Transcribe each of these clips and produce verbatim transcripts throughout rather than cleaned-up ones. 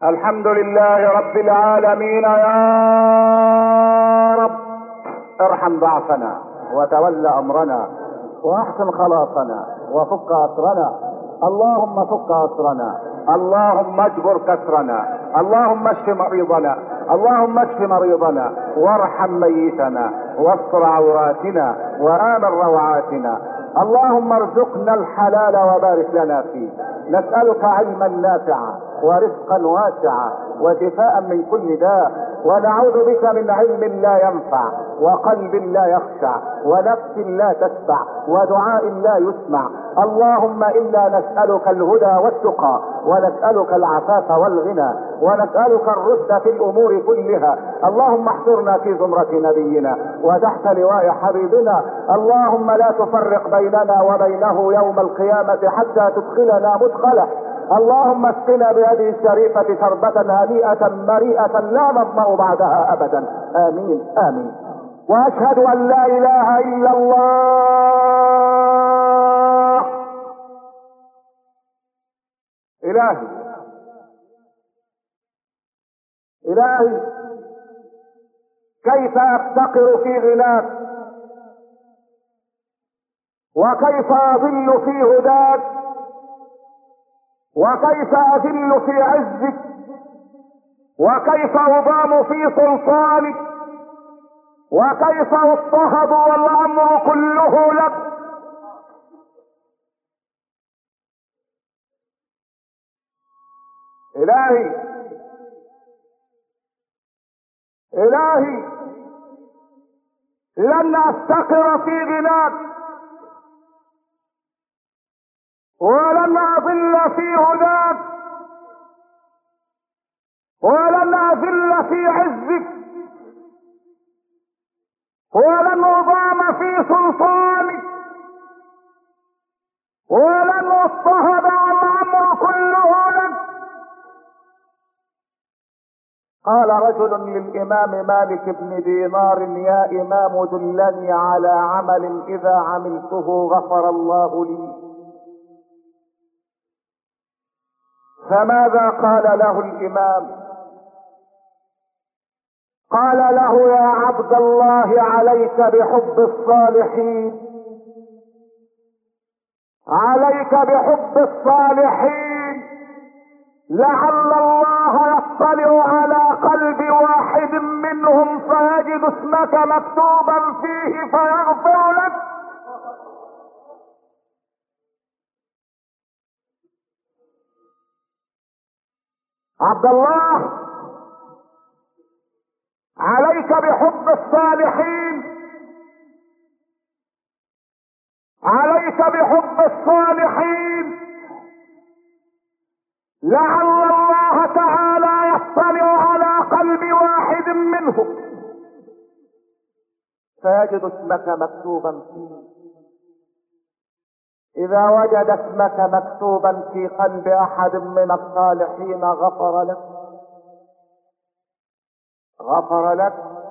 الحمد لله رب العالمين. يا رب ارحم ضعفنا وتول امرنا واحسن خلاصنا وفك اسرنا. اللهم فك اسرنا، اللهم اجبر كسرنا، اللهم اشف مريضنا، اللهم اشف مريضنا وارحم ميتنا واستر عوراتنا وآمن روعاتنا. اللهم ارزقنا الحلال وبارك لنا فيه. نسألك علما نافعا ورزقا واسعا وشفاء من كل داء، ونعوذ بك من علم لا ينفع وقلب لا يخشع ونفس لا تشبع ودعاء لا يسمع. اللهم انا نسألك الهدى والتقى، ونسألك العفاف والغنى، ونسألك الرشد في الامور كلها. اللهم احشرنا في زمرة نبينا وتحت لواء حبيبنا. اللهم لا تفرق بيننا وبينه يوم القيامة حتى تدخلنا مدخله. اللهم اسقنا بهذه الشريفة شربة هنيئة مريئة لا نظمأ بعدها ابدا. امين امين. واشهد ان لا اله الا الله. الهي الهي كيف افتقر في غناك، وكيف اضل في هداك، وكيف اذل في عزك، وكيف اضام في سلطانك، وكيف اضطهد والامر كله لك. الهي الهي لن افتقر في غناك، ولن اضل في هداك، ولن اذل في عزك، ولن اضام في سلطانك، ولن اضطهد والامر كله لك. قال رجل للامام مالك بن دينار: يا امام دلني على عمل اذا عملته غفر الله لي. فماذا قال له الامام؟ قال له: يا عبد الله، عليك بحب الصالحين، عليك بحب الصالحين، لعل الله يطلع على قلب واحد منهم فيجد اسمك مكتوبا فيه فيغفر لك. عبد الله، عليك بحب الصالحين، عليك بحب الصالحين، لعل الله تعالى يطلع على قلب واحد منهم فيجد اسمك مكتوبا فيه. اذا وجد اسمك مكتوبا في قلب احد من الصالحين غفر لك، غفر لك.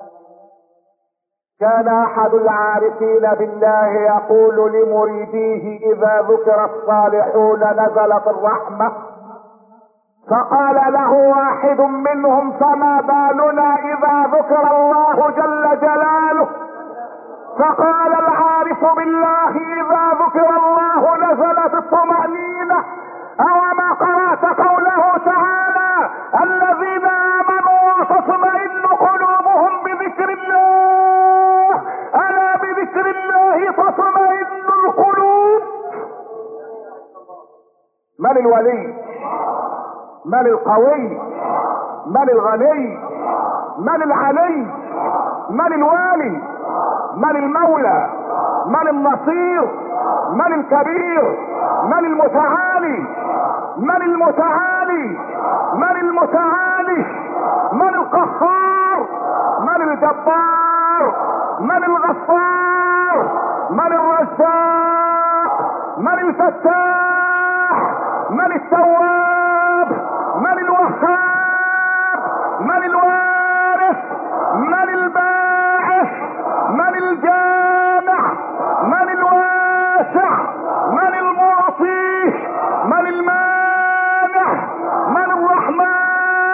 كان احد العارفين بالله يقول لمريديه: اذا ذكر الصالحون نزلت الرحمة. فقال له واحد منهم: فما بالنا اذا ذكر الله جل جلاله؟ فقال العارف بالله: اذا ذكر الله نزلت الطمأنينة. اوما قرأت قوله تعالى: الذين امنوا وتطمئن قلوبهم بذكر الله، الا بذكر الله تطمئن القلوب. من الولي؟ من القوي؟ من الغني؟ من العلي؟ من الوالي؟ من المولى؟ من النصير؟ من الكبير؟ من المتعالي؟ من المتعالي؟ من المتعالي؟ من القهار؟ من الجبار؟ من الغفار؟ من الرزاق؟ من الفتاح؟ من التواب؟ من الوهاب؟ من الوارث؟ من الباعث؟ من الجامع؟ من الواسع؟ من المعطي؟ من المانع؟ من الرحمن؟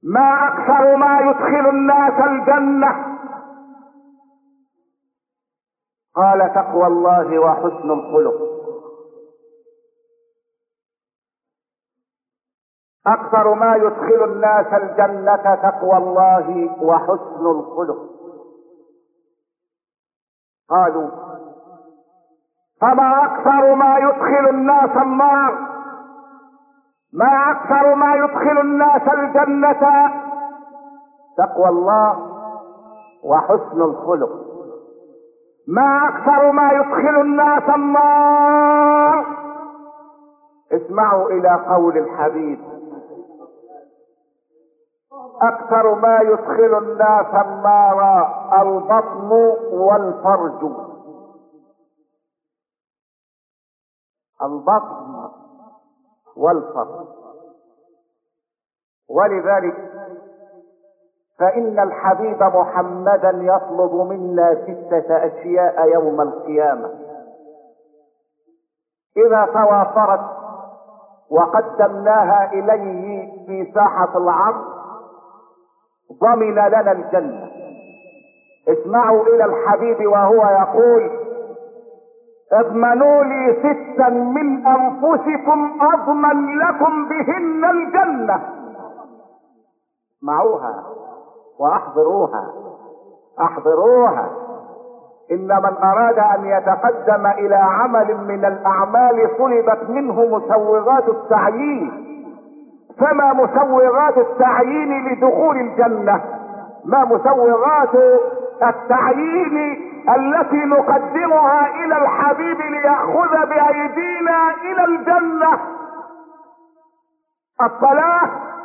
ما اكثر ما يدخل الناس الجنة؟ قال تقوى الله وحسن الخلق. اكثر ما يدخل الناس الجنة تقوى الله وحسن الخلق. قالوا فما اكثر ما يدخل الناس النار؟ ما اكثر ما يدخل الناس الجنة؟ تقوى الله وحسن الخلق. ما اكثر ما يدخل الناس النار؟ اسمعوا الى قول الحبيب: اكثر ما يدخل الناس النار البطن والفرج. البطن والفرج. ولذلك فإن الحبيب محمدا يطلب منا ستة أشياء يوم القيامة، إذا توافرت وقدمناها إليه في ساحة العرض ضمن لنا الجنة. اسمعوا إلى الحبيب وهو يقول: اضمنوا لي ستا من أنفسكم أضمن لكم بهن الجنة. اسمعوها واحضروها، احضروها. ان من اراد ان يتقدم الى عمل من الاعمال طلبت منه مسوغات التعيين. فما مسوغات التعيين لدخول الجنة؟ ما مسوغات التعيين التي نقدمها الى الحبيب ليأخذ بايدينا الى الجنة؟ الصلاة،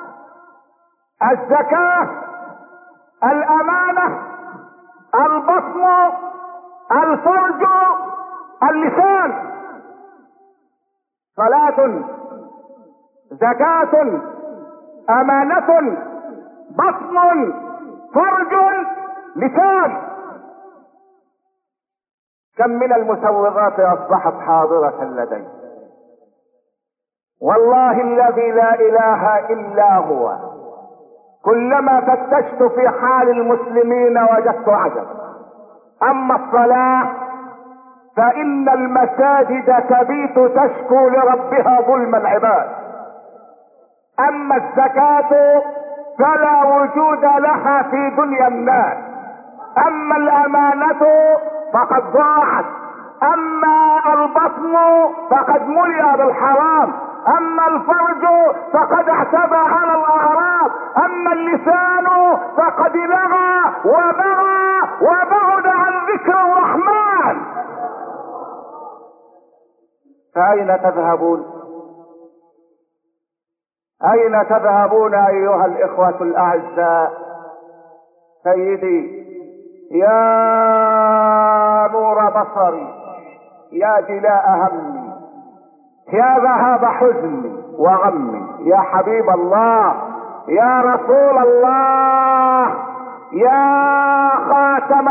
الزكاة، الامانة، البطن، الفرج، اللسان. صلاة، زكاة، امانة، بطن، فرج، لسان. كم من المسوغات اصبحت حاضرة لدي. والله الذي لا اله الا هو كلما فتشت في حال المسلمين وجدت عجب. اما الصلاة فان المساجد تبيت تشكو لربها ظلم العباد. اما الزكاة فلا وجود لها في دنيا الناس. اما الامانة فقد ضاعت. اما البطن فقد ملئ بالحرام. اما الفرج فقد اعتدى على الاعراض. اما اللسان فقد لغى وبغى وبعد عن ذكر الرحمن. فاين تذهبون؟ اين تذهبون ايها الاخوة الاعزاء؟ سيدي يا نور بصري، يا جلاء همي، يا ذهاب حزني وغمي، يا حبيب الله، يا رسول الله، يا خاتم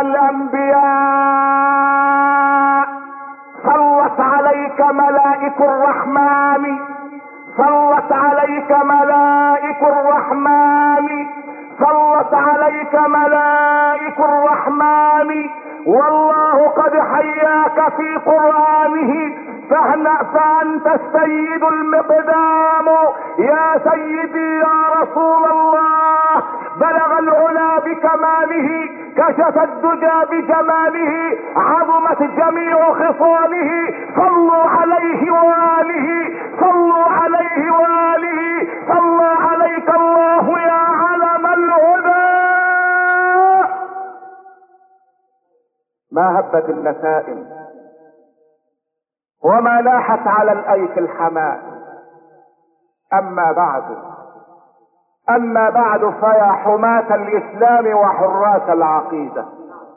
الانبياء، صلت عليك ملائك الرحمن، صلت عليك ملائك الرحمن، صلت عليك ملائك الرحمن. والله قد حياك في قرآنه فاهنأ فأنت السيد المقدام. يا سيدي يا رسول الله، بلغ العلا بكماله، كشف الدجى بجماله، عظمت جميع خصاله. صلوا عليه وآله، صلوا عليه وآله، صلى عليك الله يا علم الهدى. ما هبت النسائم وما لاحت على الايك الحماء. اما بعد اما بعد فيا حماة الاسلام وحراس العقيدة،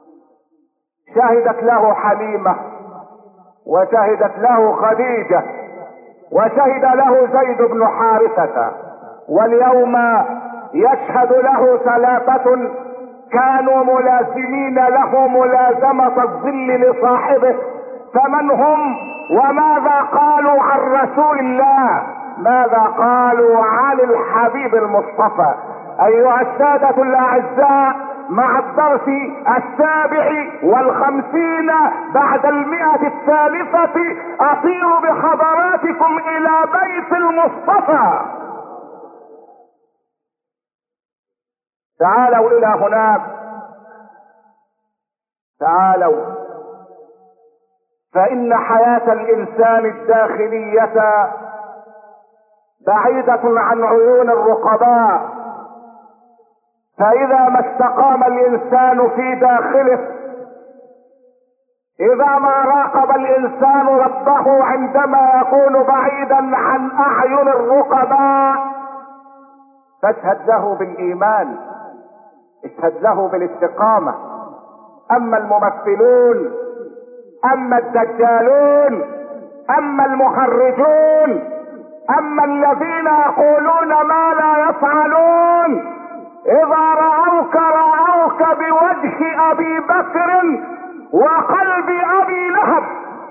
شهدت له حليمة، وشهدت له خديجة، وشهد له زيد بن حارثة، واليوم يشهد له ثلاثة كانوا ملازمين له ملازمة الظل لصاحبه. فمن هم وماذا قالوا عن رسول الله؟ ماذا قالوا عن الحبيب المصطفى؟ ايها السادة الاعزاء، مع الدرس السابع والخمسين بعد المئة الثالثة اطير بحضراتكم الى بيت المصطفى. تعالوا الى هناك، تعالوا، فان حياة الانسان الداخلية بعيدة عن عيون الرقباء، فاذا ما استقام الانسان في داخله، اذا ما راقب الانسان ربه عندما يكون بعيدا عن اعين الرقباء، فاشهد له بالايمان، اشهد له بالاستقامة. اما الممثلون، اما الدجالون، اما المخرجون، اما الذين يقولون ما لا يفعلون، اذا رأوك رأوك بوجه ابي بكر وقلب ابي لهب.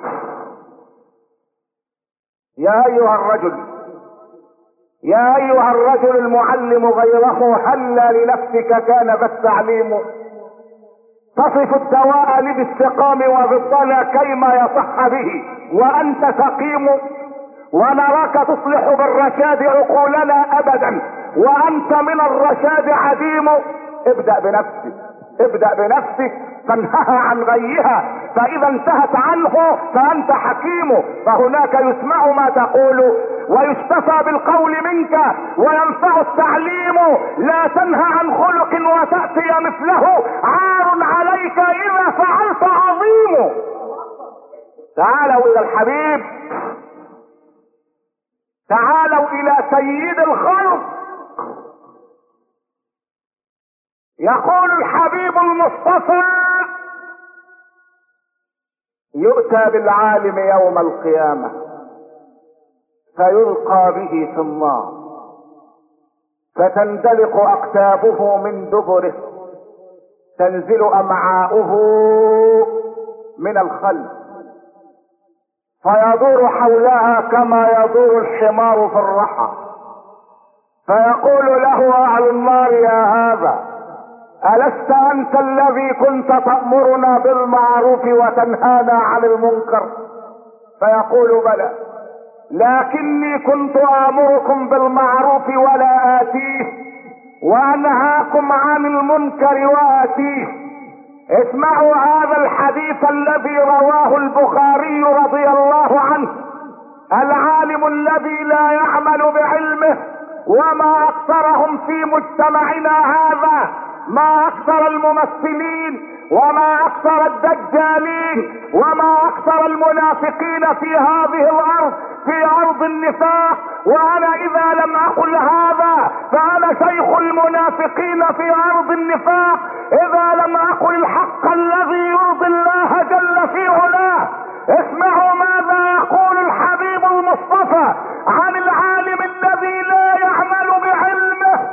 يا ايها الرجل، يا ايها الرجل المعلم غيره، هلا لنفسك كان بالتعليم، تصف الدواء لبالسقام وبالضنا كيما يصح به وانت سقيم، ونراك تصلح بالرشاد عقولنا ابدا وانت من الرشاد عديم. ابدأ بنفسك، ابدأ بنفسك فانهها عن غيها، فاذا انتهت عنه فانت حكيم، فهناك يسمع ما تقول ويستفى بالقول منك وينفع التعليم. لا تنهى عن خلق وتأتي مثله، عار عليك اذا فعلت عظيم. تعالوا الى الحبيب، تعالوا الى سيد الخلق. يقول الحبيب المصطفى: يؤتى بالعالم يوم القيامة فيلقى به في النار، فتندلق اقتابه من دبره، تنزل امعاؤه من الخلف، فيدور حولها كما يدور الحمار في الرحى، فيقول له اهل النار: يا هذا، ألست أنت الذي كنت تأمرنا بالمعروف وتنهانا عن المنكر؟ فيقول: بلى، لكني كنت آمركم بالمعروف ولا آتيه، وأنهاكم عن المنكر وآتيه. اسمعوا هذا الحديث الذي رواه البخاري رضي الله عنه: العالم الذي لا يعمل بعلمه، وما أكثرهم في مجتمعنا هذا، ما اكثر الممثلين، وما اكثر الدجالين، وما اكثر المنافقين في هذه الارض، في ارض النفاق. وانا اذا لم اقل هذا فانا شيخ المنافقين في ارض النفاق، اذا لم اقل الحق الذي يرضي الله جل في علاه. اسمعوا ماذا يقول الحبيب المصطفى عن العالم الذي لا يعمل بعلمه: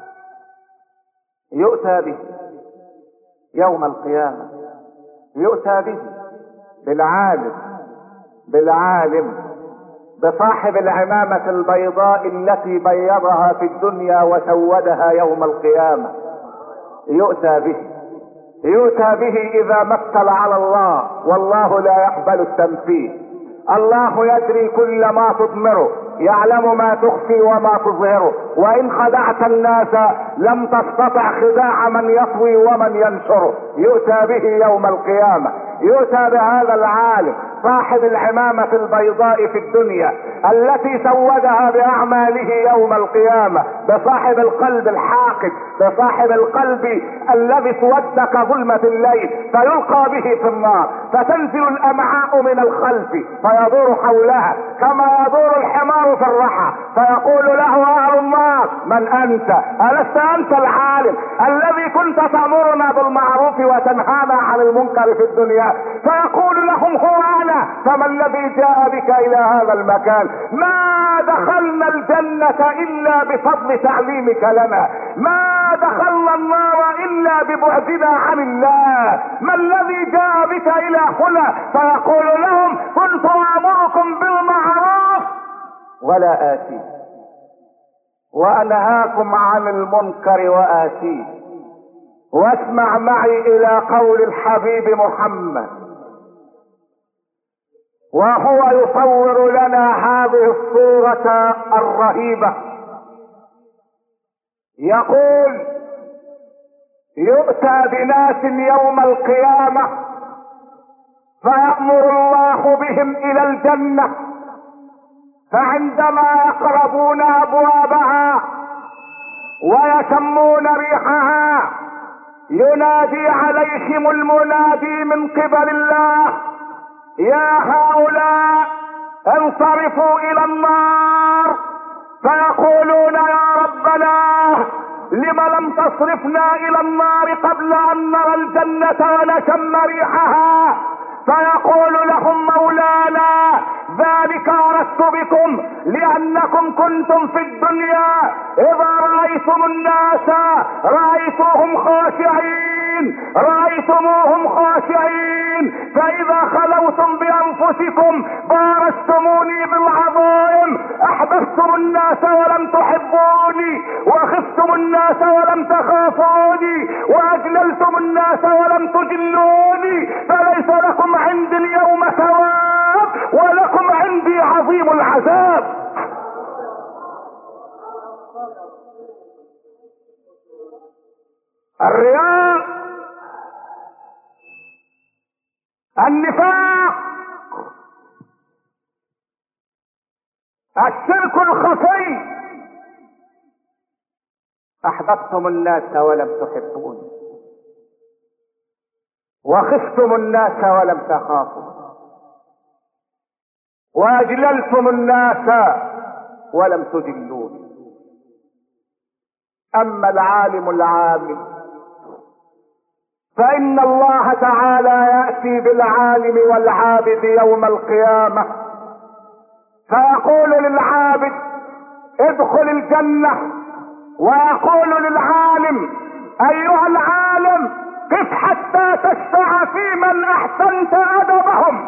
يؤتى به يوم القيامة، يؤتى به بالعالم، بالعالم بصاحب العمامة البيضاء التي بيضها في الدنيا وسودها يوم القيامة. يؤتى به، يؤتى به اذا مثل على الله، والله لا يقبل التمثيل. الله يدري كل ما تضمره، يعلم ما تخفي وما تظهره، وان خدعت الناس لم تستطع خداع من يطوي ومن ينشره. يؤتى به يوم القيامة، يؤتى بهذا العالم صاحب العمامة البيضاء في الدنيا التي سودها باعماله يوم القيامة، بصاحب القلب الحاقد، بصاحب القلب الذي اسود كظلمة الليل، فيلقى به في النار، فتنزل الامعاء من الخلف فيدور حولها كما يدور الحمار في الرحى، فيقول له اهل النار: من انت؟ الست انت العالم الذي كنت تأمرنا بالمعروف وتنهانا عن المنكر في الدنيا؟ فيقول لهم: هو انا. فما الذي جاء بك الى هذا المكان؟ ما دخلنا الجنة الا بفضل تعليمك لنا، ما دخلنا النار الا ببعدنا عن الله، ما الذي جاء بك الى هنا؟ فيقول لهم: كنت امركم بالمعروف ولا آتي، وانهاكم عن المنكر واتيه. واسمع معي الى قول الحبيب محمد وهو يصور لنا هذه الصورة الرهيبة، يقول: يؤتى بناس يوم القيامة فيأمر الله بهم الى الجنة، فعندما يقربون ابوابها ويشمون ريحها ينادي عليهم المنادي من قبل الله: يا هؤلاء انصرفوا الى النار. فيقولون: يا ربنا لم لم تصرفنا الى النار قبل ان نرى الجنة ونشم ريحها؟ فيقول لهم مولانا: ذلك اردت بكم لانكم كنتم في الدنيا اذا رأيتم الناس رأيتوهم خاشعين رأيتموهم خاشعين، فاذا خلوتم بانفسكم بارزتموني بالعظائم، احببتم الناس ولم تحبوني، وخفتم الناس ولم تخافوني، واجللتم الناس ولم تجلوني، فليس لكم عندي اليوم ثواب ولكم عندي عظيم العذاب. الرياء، النفاق، الشرك الخفي. احببتم الناس ولم تحبوني، وخفتم الناس ولم تخافوا، واجللتم الناس ولم تجلوني. اما العالم العامل فان الله تعالى يأتي بالعالم والعابد يوم القيامة فيقول للعابد: ادخل الجنة، ويقول للعالم: ايها العالم قف حتى تشفع في من احسنت ادبهم.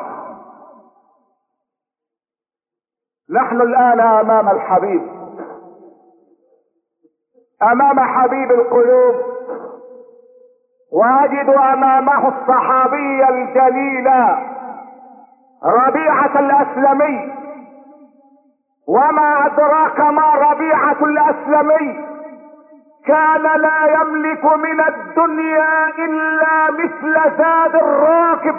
نحن الان امام الحبيب، امام حبيب القلوب، واجد امامه الصحابي الجليل ربيعة الاسلمي. وما ادراك ما ربيعة الاسلمي؟ كان لا يملك من الدنيا الا مثل زاد الراكب،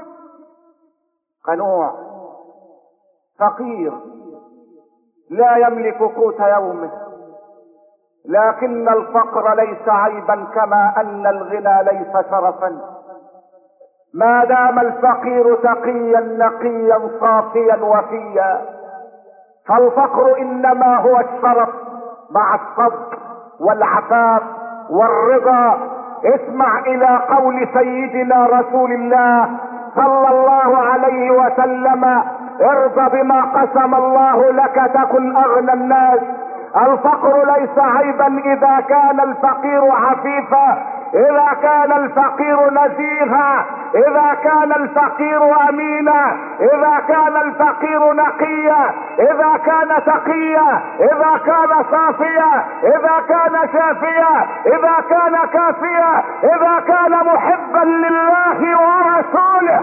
قنوع فقير لا يملك قوت يومه. لكن الفقر ليس عيبا كما ان الغنى ليس شرفا، ما دام الفقير تقيا نقيا صافيا وفيا. فالفقر انما هو الشرف مع الصبر والعفاف والرضا. اسمع الى قول سيدنا رسول الله صلى الله عليه وسلم: ارضى بما قسم الله لك تكن اغنى الناس. الفقر ليس عيبا اذا كان الفقير عفيفا، اذا كان الفقير نزيها، اذا كان الفقير امينا، اذا كان الفقير نقيا، اذا كان تقيا، اذا كان صافيا، اذا كان شافيا، اذا كان كافيا، اذا كان محبا لله ورسوله.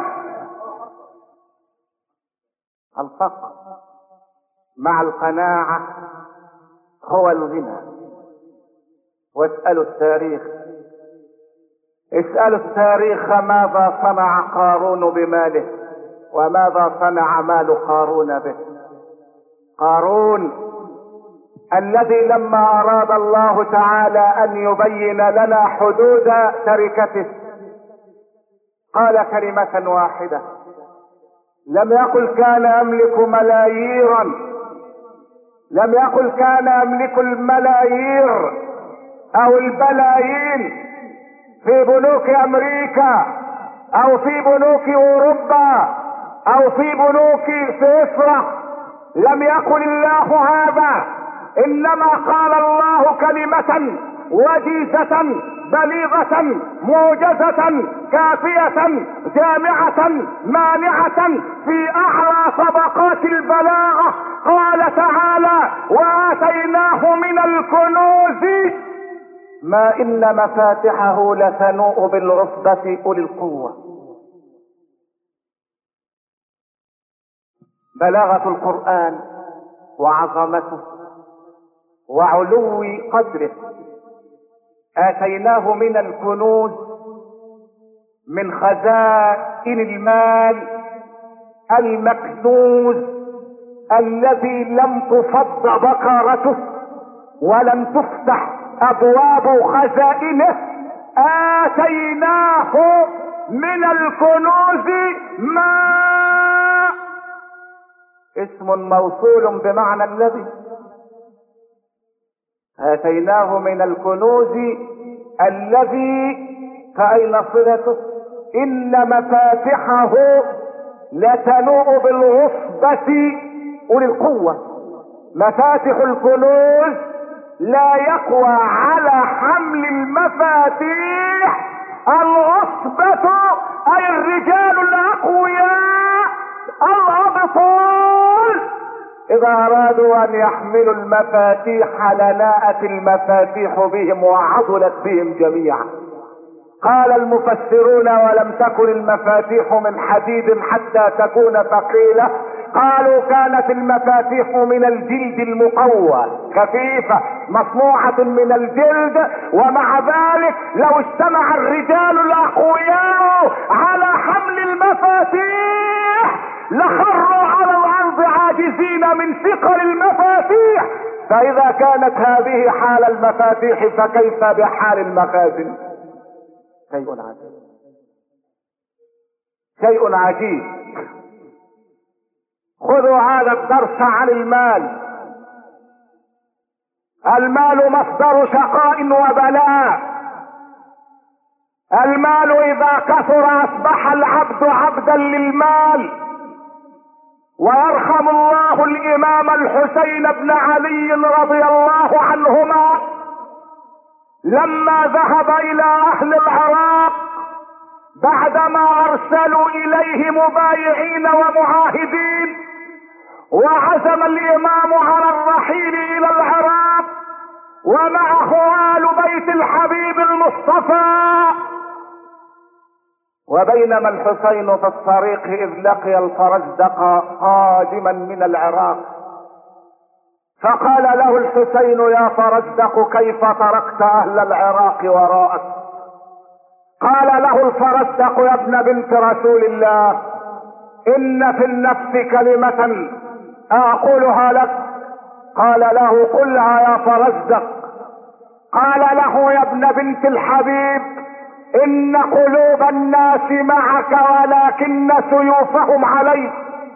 الفقر مع القناعة هو الغنى. واسألوا التاريخ، اسألوا التاريخ ماذا صنع قارون بماله وماذا صنع مال قارون به. قارون الذي لما اراد الله تعالى ان يبين لنا حدود تركته قال كلمة واحدة، لم يقل كان يملك ملاييرا، لم يقل كان يملك الملايير او البلايين في بنوك امريكا او في بنوك اوروبا او في بنوك سويسرا. لم يقل الله هذا، انما قال الله كلمة وجيزة بليغة موجزة كافية جامعة مانعة في اعلى طبقات البلاغة. قال تعالى: واتيناه من الكنوز ما ان مفاتحه لتنوء بالعصبة اولي القوة. بلاغة القرآن وعظمته وعلو قدره. آتيناه من الكنوز، من خزائن المال المكنوز الذي لم تفض بقرته ولم تفتح ابواب خزائنه. آتيناه من الكنوز ما اسم موصول بمعنى الذي. آتيناه من الكنوز الذي، فأين صلته؟ إن مفاتحه لتنوء بالعصبة أولي القوة. مفاتح الكنوز لا يقوى على حمل المفاتيح العصبة، أي الرجال الأقوياء الأبطال. إذا أرادوا أن يحملوا المفاتيح لناءت المفاتيح بهم وعضلت بهم جميعا. قال المفسرون: ولم تكن المفاتيح من حديد حتى تكون ثقيلة. قالوا: كانت المفاتيح من الجلد المقوى خفيفة مصنوعة من الجلد، ومع ذلك لو اجتمع الرجال الأقوياء على حمل المفاتيح لخروا على الأرض عاجزين من ثقل المفاتيح. فإذا كانت هذه حال المفاتيح فكيف بحال المخازن؟ شيء عجيب، شيء عجيب. خذوا هذا الدرس عن المال. المال مصدر شقاء وبلاء. المال إذا كثر أصبح العبد عبدا للمال. ويرحم الله الإمام الحسين بن علي رضي الله عنهما لما ذهب إلى أهل العراق بعدما أرسلوا إليه مبايعين ومعاهدين، وعزم الإمام على الرحيل إلى العراق ومعه آل بيت الحبيب المصطفى. وبينما الحسين في الطريق إذ لقي الفرزدق قادما من العراق، فقال له الحسين: يا فرزدق كيف تركت أهل العراق وراءك؟ قال له الفرزدق: يا ابن بنت رسول الله، إن في النفس كلمة أقولها لك. قال له: قلها يا فرزدق. قال له: يا ابن بنت الحبيب، إن قلوب الناس معك ولكن سيوفهم عليك.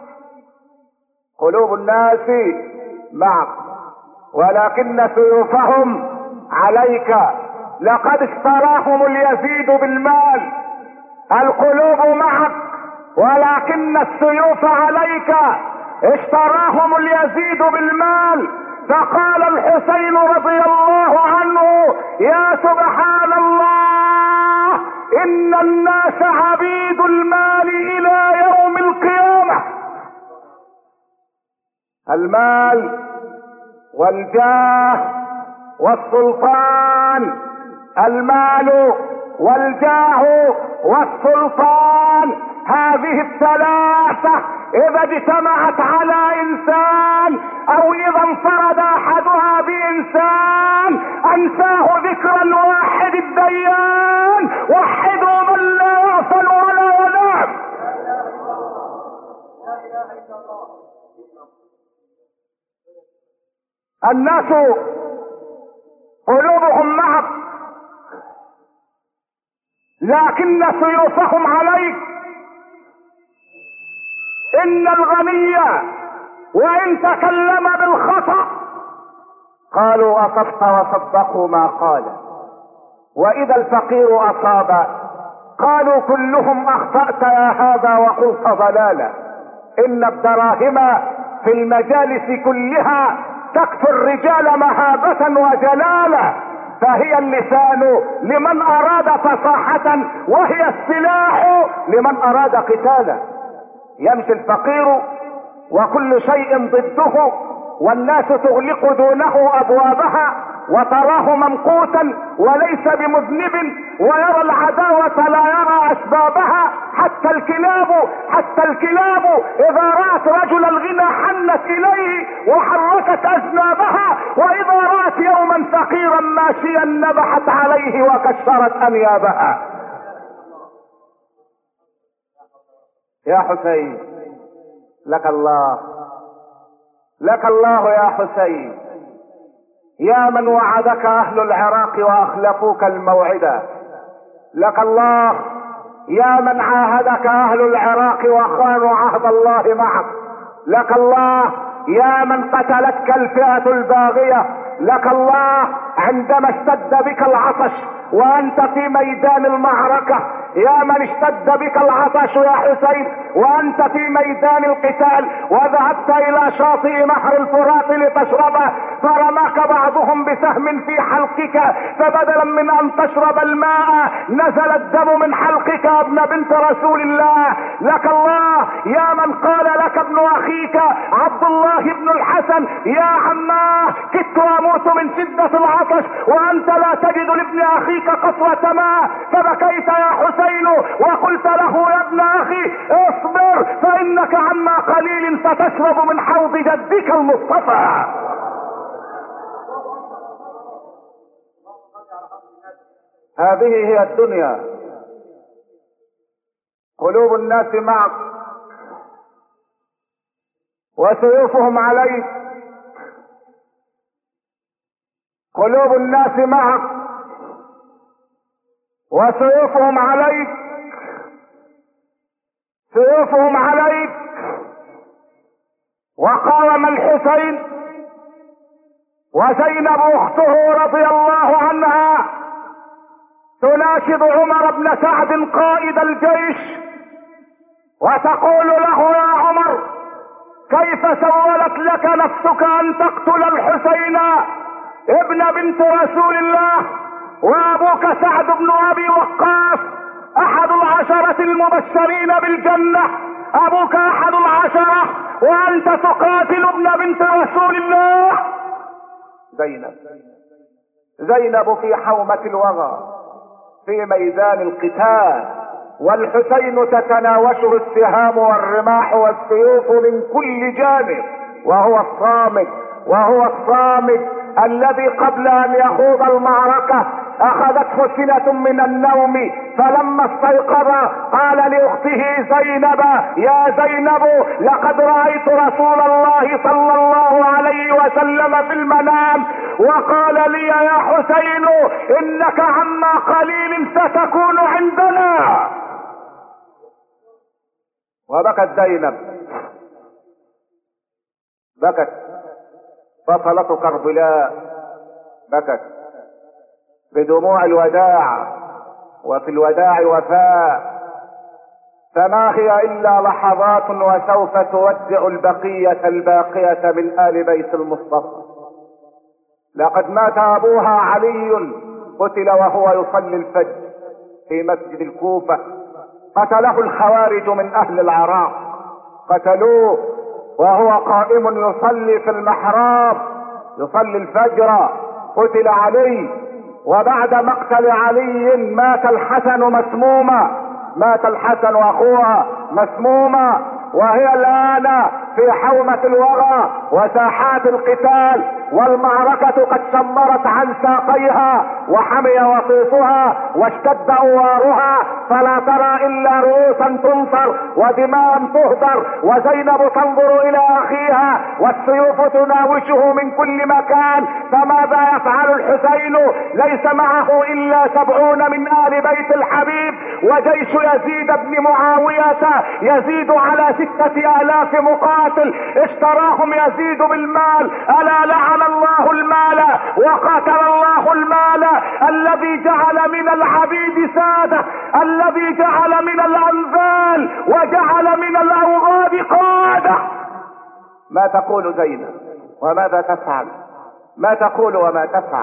قلوب الناس معك ولكن سيوفهم عليك. لقد اشتراهم اليزيد بالمال. القلوب معك ولكن السيوف عليك. اشتراهم اليزيد بالمال. فقال الحسين رضي الله عنه: يا سبحان الله، إن الناس عبيد المال إلى يوم القيامة. المال والجاه والسلطان، المال والجاه والسلطان، هذه الثلاثة إذا اجتمعت على إنسان أو إذا انفرد أحدها بإنسان أنساه ذكر الواحد الديان. وحدوا من لا يغفل ولا ينام. الناس قلوبهم معك لكن سيوفهم عليك. إن الغني وإن تكلم بالخطأ قالوا أصبت وصدقوا ما قال، وإذا الفقير أصاب قالوا كلهم أخطأت يا هذا وقلت ضلالا. إن الدراهم في المجالس كلها تكفي الرجال مهابة وجلالا. فهي اللسان لمن اراد فصاحة، وهي السلاح لمن اراد قتالا. يمشي الفقير وكل شيء ضده، والناس تغلق دونه ابوابها، وتراه ممقوتا وليس بمذنب، ويرى العداوة لا يرى اسبابها. حتى الكلاب حتى الكلاب اذا رأت رجل الغنى حنت اليه وحركت اذنابها، واذا رأت يوما فقيرا ماشيا نبحت عليه وكسرت انيابها. يا حسين لك الله، لك الله يا حسين، يا من وعدك اهل العراق واخلفوك الموعدا. لك الله يا من عاهدك اهل العراق وخانوا عهد الله معك. لك الله يا من قتلتك الفئة الباغية. لك الله عندما اشتد بك العطش وانت في ميدان المعركة، يا من اشتد بك العطش يا حسين وانت في ميدان القتال، وذهبت الى شاطئ نهر الفرات لتشربه، فرماك بعضهم بسهم في حلقك، فبدلا من ان تشرب الماء نزل الدم من حلقك يا ابن بنت رسول الله. لك الله يا من قال لك ابن اخيك عبد الله بن الحسن: يا عماه كدت اموت من شدة العطش وانت لا تجد لابن اخيك قطرة ماء، فبكيت يا حسين وقلت له: يا ابن اخي اصبر فانك عما قليل ستشرب من حوض جدك المصطفى. هذه هي الدنيا، قلوب الناس معك وسيوفهم عليك. قلوب الناس معك وسيوفهم عليك، سيوفهم عليك. وقام الحسين وزينب اخته رضي الله عنها تناشد عمر بن سعد قائد الجيش وتقول له: يا عمر، كيف سولت لك نفسك ان تقتل الحسين ابن بنت رسول الله، وابوك سعد بن ابي وقاص احد العشرة المبشرين بالجنة، ابوك احد العشرة وانت تقاتل ابن بنت رسول الله. زينب زينب في حومة الوغى في ميدان القتال، والحسين تتناوشه السهام والرماح والسيوف من كل جانب، وهو الصامت وهو الصامت الذي قبل ان يخوض المعركة اخذته سنة من النوم، فلما استيقظ قال لاخته زينب: يا زينب، لقد رأيت رسول الله صلى الله عليه وسلم في المنام وقال لي: يا حسين، انك عما قليل ستكون عندنا. وبكت زينب، بكت بطلة كربلاء، بكت بدموع الوداع، وفي الوداع وفاء، فما هي الا لحظات وسوف تودع البقية الباقية من آل بيت المصطفى. لقد مات ابوها علي، قتل وهو يصلي الفجر في مسجد الكوفة، قتله الخوارج من اهل العراق، قتلوه وهو قائم يصلي في المحراب يصلي الفجر، قتل علي. وبعد مقتل علي مات الحسن مسموما، مات الحسن واخوها مسموما، وهي الان في حومة الوغى وساحات القتال، والمعركة قد شمرت عن ساقيها وحمي وطيسها واشتد اوارها، فلا ترى الا رؤوسا تنصر ودماء تهدر، وزينب تنظر الى اخيها والسيوف تناوشه من كل مكان. فماذا يفعل الحسين؟ ليس معه الا سبعون من آل بيت الحبيب، وجيش يزيد بن معاوية يزيد على ستة الاف مقاتل، اشتراهم يزيد بالمال. الا لعن الله المال وقاتل الله المال الذي جعل من العبيد سادة، الذي جعل من الانفال وجعل من الاوغاد قادة. ما تقول زينب وماذا تفعل؟ ما تقول وما تفعل؟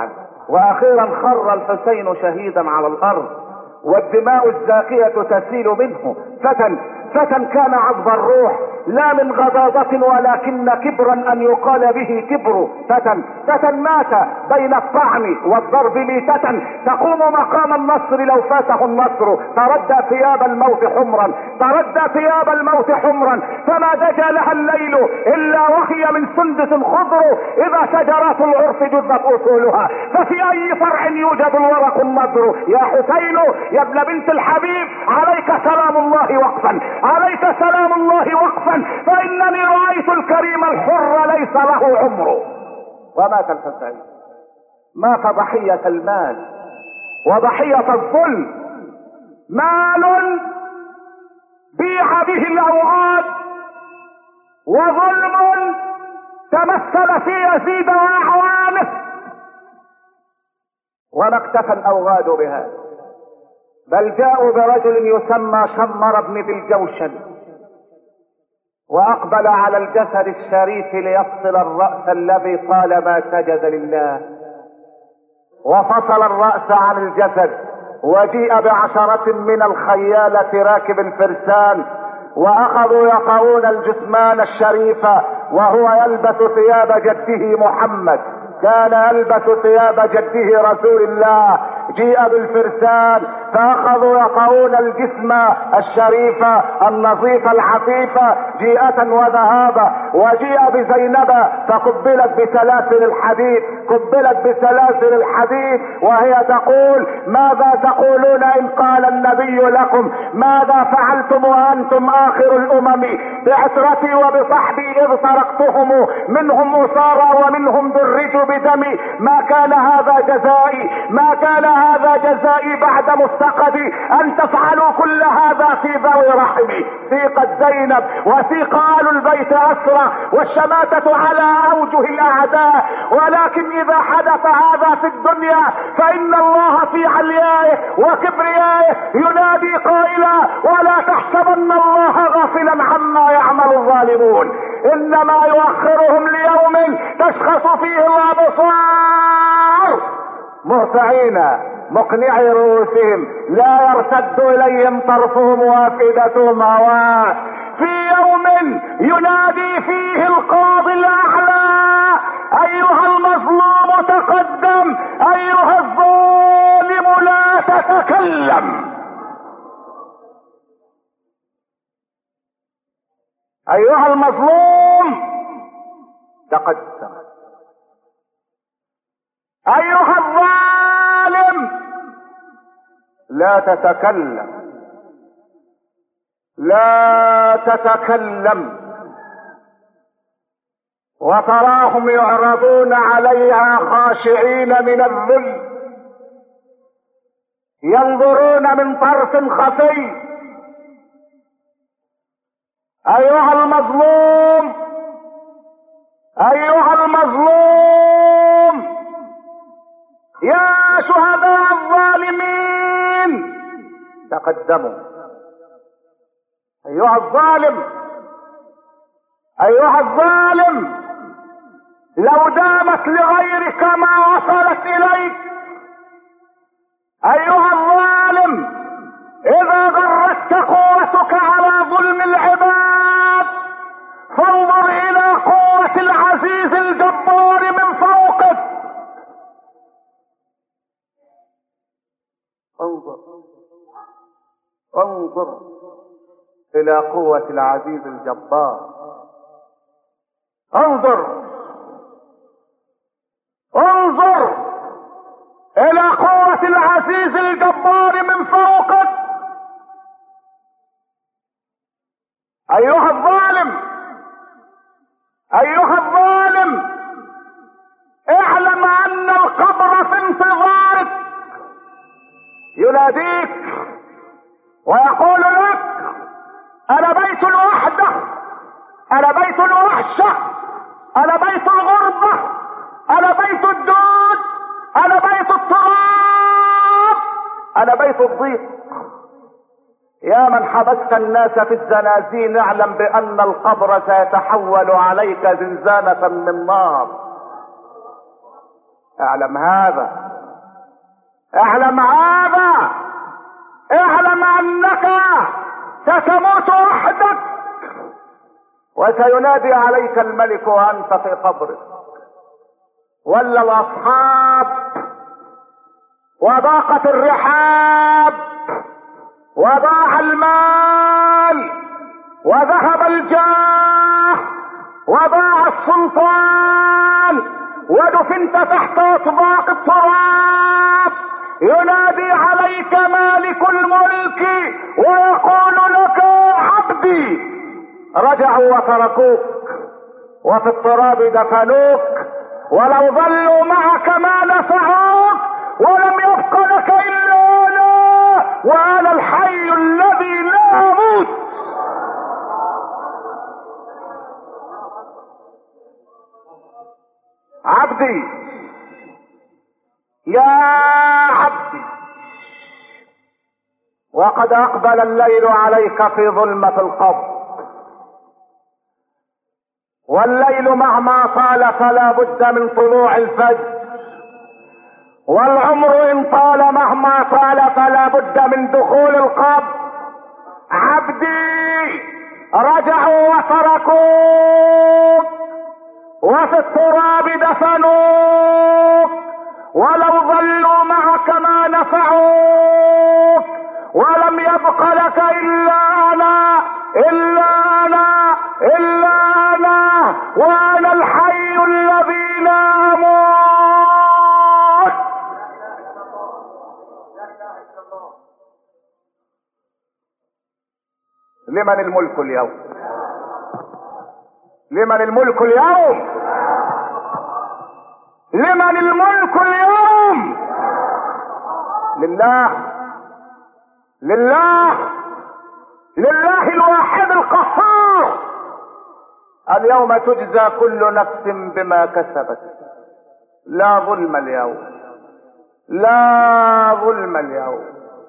واخيرا خر الحسين شهيدا على الارض والدماء الزاكية تسيل منه. فتى فتى كان عذب الروح لا من غضاضة ولكن كبرا ان يقال به كبر. فتى فتى مات بين الطعن والضرب ميتة تقوم مقام النصر لو فاته النصر. تردى ثياب الموت حمرا تردى ثياب الموت حمرا فما دجى لها الليل الا وهي من سندس خضر. اذا شجرات العرف جذت اصولها ففي اي فرع يوجد الورق النضر. يا حسين يا ابن بنت الحبيب عليك سلام الله وقفا عليك سلام الله وقفا فانني رايت الكريم الحر ليس له عمر. ومات الحسين مات ضحية المال وضحية الظلم. مال بيع به الاوغاد وظلم تمثل في يزيد واعوانه. وما اكتفى الاوغاد بهذا بل جاءوا برجل يسمى شمر بن ذي الجوشن واقبل على الجسد الشريف ليفصل الرأس الذي طالما سجد لله. وفصل الرأس عن الجسد وجيء بعشرة من الخيالة راكب الفرسان واخذوا يقعون الجثمان الشريف وهو يلبس ثياب جده محمد. كان يلبس ثياب جده رسول الله. جيء بالفرسان فاخذوا يقعون الجسم الشريف النظيف العفيف جيئة وذهابا. وجيء بزينب فقبلت بسلاسل الحديد قبلت بسلاسل الحديد وهي تقول ماذا تقولون ان قال النبي لكم ماذا فعلتم وانتم اخر الامم بعترتي وبصحبي اذ سرقتهم منهم اسارى ومنهم درجوا بدمي. ما كان هذا جزائي ما كان هذا جزائي بعد مفتقدي ان تفعلوا كل هذا في ذوي رحمي. سيقت زينب وسيق آل البيت اسرى والشماتة على اوجه الاعداء. ولكن اذا حدث هذا في الدنيا فان الله في عليائه وكبريائه ينادي قائلا ولا تحسبن الله غافلا عما يعمل الظالمون انما يؤخرهم ليوم تشخص فيه الابصار مهطعين مقنعي رؤوسهم لا يرتد اليهم طرفهم وافئدتهم هواء. في يوم ينادي فيه القاضي الاعلى ايها المظلوم تقدم ايها الظالم لا تتكلم. ايها المظلوم تقدم ايها الظالم لا تتكلم لا تتكلم. وتراهم يعرضون عليها خاشعين من الذل ينظرون من طرف خفي. ايها المظلوم ايها المظلوم يا شهداء الظالمين تقدموا. ايها الظالم ايها الظالم لو دامت لغيرك ما وصلت اليك. ايها الظالم اذا غرتك قوتك على ظلم العباد فانظر الى قوة العزيز الجبار من فوقك. انظر انظر الى قوة العزيز الجبار. انظر انظر الى قوة العزيز الجبار من فوقك. ايها الظالم ايها الظالم اعلم ان القبر في انتظارك يناديك ويقول لك انا بيت الوحدة انا بيت الوحشة انا بيت الغربة انا بيت الدود انا بيت التراب انا بيت الضيق. يا من حبست الناس في الزنازين اعلم بان القبر سيتحول عليك زنزانة من نار. اعلم هذا اعلم هذا، اعلم انك ستموت وحدك، وسينادي عليك الملك وانت في قبرك. ولا الاصحاب وضاقت الرحاب وضاع المال وذهب الجاه وضاع السلطان ودفنت تحت اطباق التراب، ينادي عليك مالك الملك ويقول لك عبدي. رجعوا وتركوك وفي التراب دفنوك، ولو ظلوا معك ما نفعوك، ولم يبق لك الا انا، وانا الحي الذي لا اموت. عبدي يا عبدي، وقد اقبل الليل عليك في ظلمة القبر، والليل مهما طال فلا بد من طلوع الفجر، والعمر ان طال مهما طال فلا بد من دخول القبر. عبدي رجعوا وتركوك وفي التراب دفنوك، ولو ظلوا معك ما نفعوك، ولم يبق لك الا انا الا انا الا انا، وانا الحي الذي لا اموت. لمن الملك اليوم؟ لمن الملك اليوم؟ لمن الملك اليوم؟ لله، لله، لله الواحد القهار. اليوم تجزى كل نفس بما كسبت، لا ظلم اليوم، لا ظلم اليوم،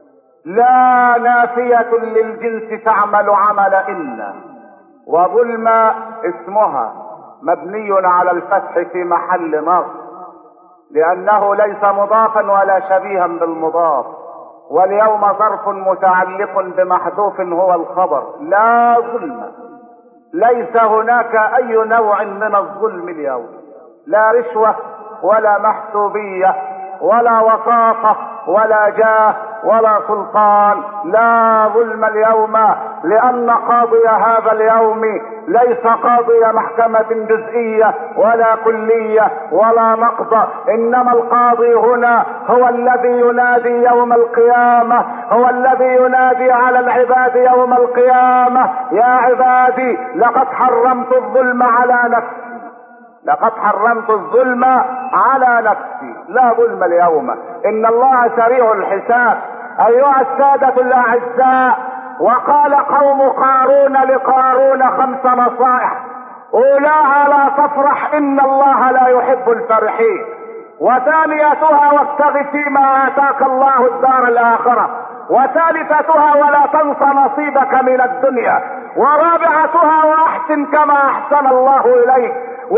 لا نافية للجنس تعمل عمل إن، وظلم اسمها مبني على الفتح في محل نصب، لأنه ليس مضافا ولا شبيها بالمضاف، واليوم ظرف متعلق بمحذوف هو الخبر. لا ظلم، ليس هناك أي نوع من الظلم اليوم، لا رشوة ولا محسوبية ولا وساطة ولا جاه ولا سلطان. لا ظلم اليوم، لأن قاضي هذا اليوم ليس قاضي محكمة جزئية ولا كلية ولا نقض، إنما القاضي هنا هو الذي ينادي يوم القيامة، هو الذي ينادي على العباد يوم القيامة: يا عبادي لقد حرمت الظلم على نفسي، لقد حرمت الظلم على نفسي. لا ظلم اليوم، ان الله سريع الحساب. ايها السادة الاعزاء، وقال قوم قارون لقارون خمس نصائح، اولاها لا تفرح ان الله لا يحب الفرحين، وثانيتها وابتغ فيما اتاك الله الدار الاخرة، وثالثتها ولا تنس نصيبك من الدنيا، ورابعتها واحسن كما احسن الله اليك،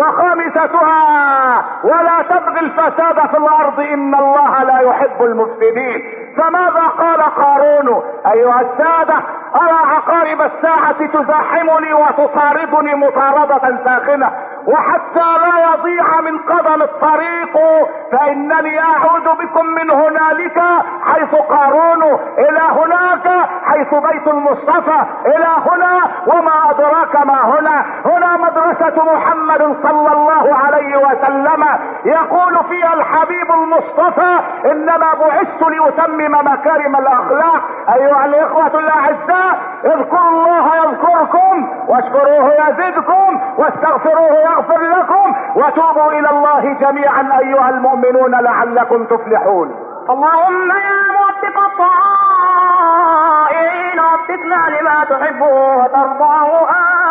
وخامستها ولا تبغي الفساد في الارض ان الله لا يحب المفسدين. فماذا قال قارون؟ ايها السادة، ارى عقارب الساعة تزاحمني وتطاردني مطاردة ساخنة، وحتى لا يضيع من قدم الطريق فانني اعود بكم من هنالك حيث قارون الى هناك حيث بيت المصطفى، الى هنا وما ادراك ما هنا. هنا مدرسة محمد صلى الله عليه وسلم، يقول فيها الحبيب المصطفى: انما بعثت لاتمم مكارم الاخلاق. ايها الاخوة الاعزاء، اذكروا الله يذكركم، واشكروه يزدكم، واستغفروه يغفر لكم، وتوبوا الى الله جميعا ايها المؤمنون لعلكم تفلحون. اللهم يا موفق الطائعين وفقنا لما تحب وترضاه.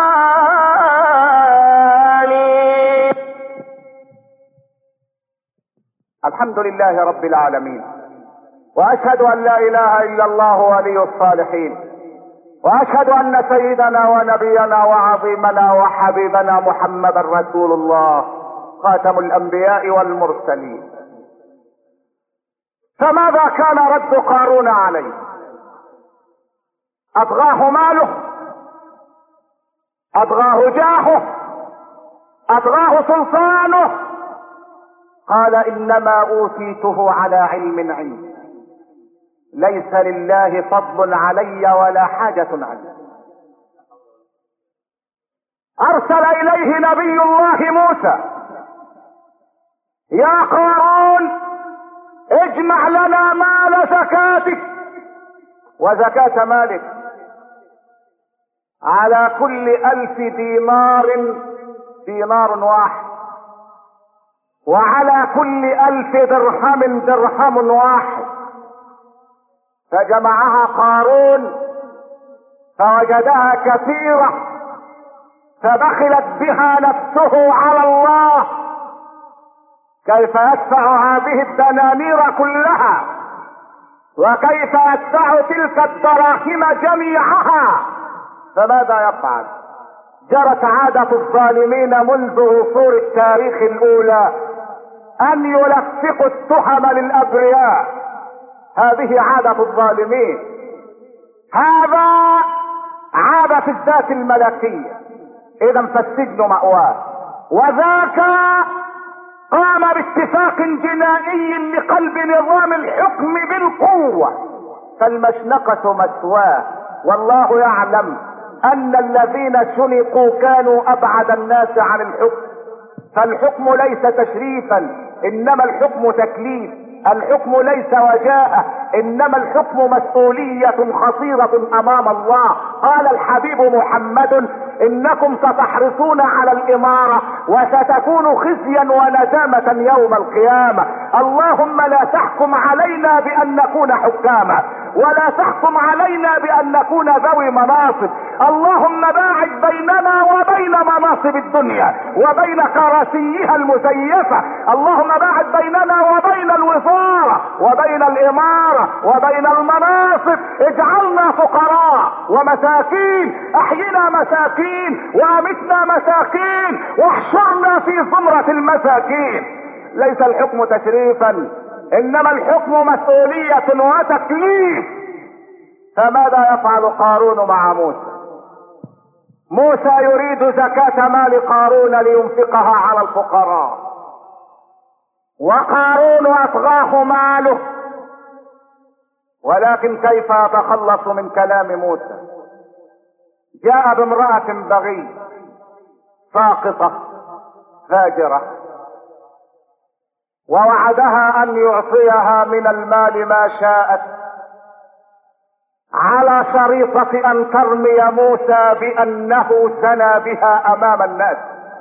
آمين. الحمد لله رب العالمين، واشهد ان لا اله الا الله ولي الصالحين، واشهد ان سيدنا ونبينا وعظيمنا وحبيبنا محمدا رسول الله خاتم الانبياء والمرسلين. فماذا كان رد قارون عليه؟ أطغاه ماله؟ أطغاه جاهه؟ أطغاه سلطانه؟ قال إنما أوتيته على علم عندي، ليس لله فضل علي ولا حاجة عني. أرسل إليه نبي الله موسى: يا قارون اجمع لنا مال زكاتك وزكاة مالك، على كل ألف دينار دينار واحد، وعلى كل ألف درهم درهم واحد. فجمعها قارون فوجدها كثيرة، فبخلت بها نفسه على الله. كيف يدفع هذه الدنانير كلها؟ وكيف يدفع تلك الدراهم جميعها؟ فماذا يفعل؟ جرت عادة الظالمين منذ عصور التاريخ الأولى أن يلفقوا التهم للأبرياء. هذه عادة الظالمين. هذا عادة في الذات الملكية، إذا فالسجن مأواه. وذاك قام باتفاق جنائي لقلب نظام الحكم بالقوة، فالمشنقة مثواه. والله يعلم أن الذين شنقوا كانوا أبعد الناس عن الحكم. فالحكم ليس تشريفا، إنما الحكم تكليف. الحكم ليس وجاءة، إنما الحكم مسؤولية خطيرة أمام الله. قال الحبيب محمد: إنكم ستحرصون على الإمارة وستكون خزيا وندامة يوم القيامة. اللهم لا تحكم علينا بأن نكون حكاما، ولا تحكم علينا بأن نكون ذوي مناصب. اللهم باعد بيننا وبين مناصب الدنيا وبين كراسيها المزيفة. اللهم باعد بيننا وبين الوزارة وبين الإمارة وبين المناصب. اجعلنا فقراء ومساكين، احينا مساكين وامتنا مساكين، واحشرنا في زمرة المساكين. ليس الحكم تشريفا، انما الحكم مسؤولية وتكليف. فماذا يفعل قارون مع موسى؟ موسى يريد زكاة مال قارون لينفقها على الفقراء، وقارون اطغاه ماله. ولكن كيف يتخلص من كلام موسى؟ جاء بامرأة بغي ساقطة فاجرة، ووعدها ان يعطيها من المال ما شاءت، على شريطة ان ترمي موسى بانه زنى بها امام الناس.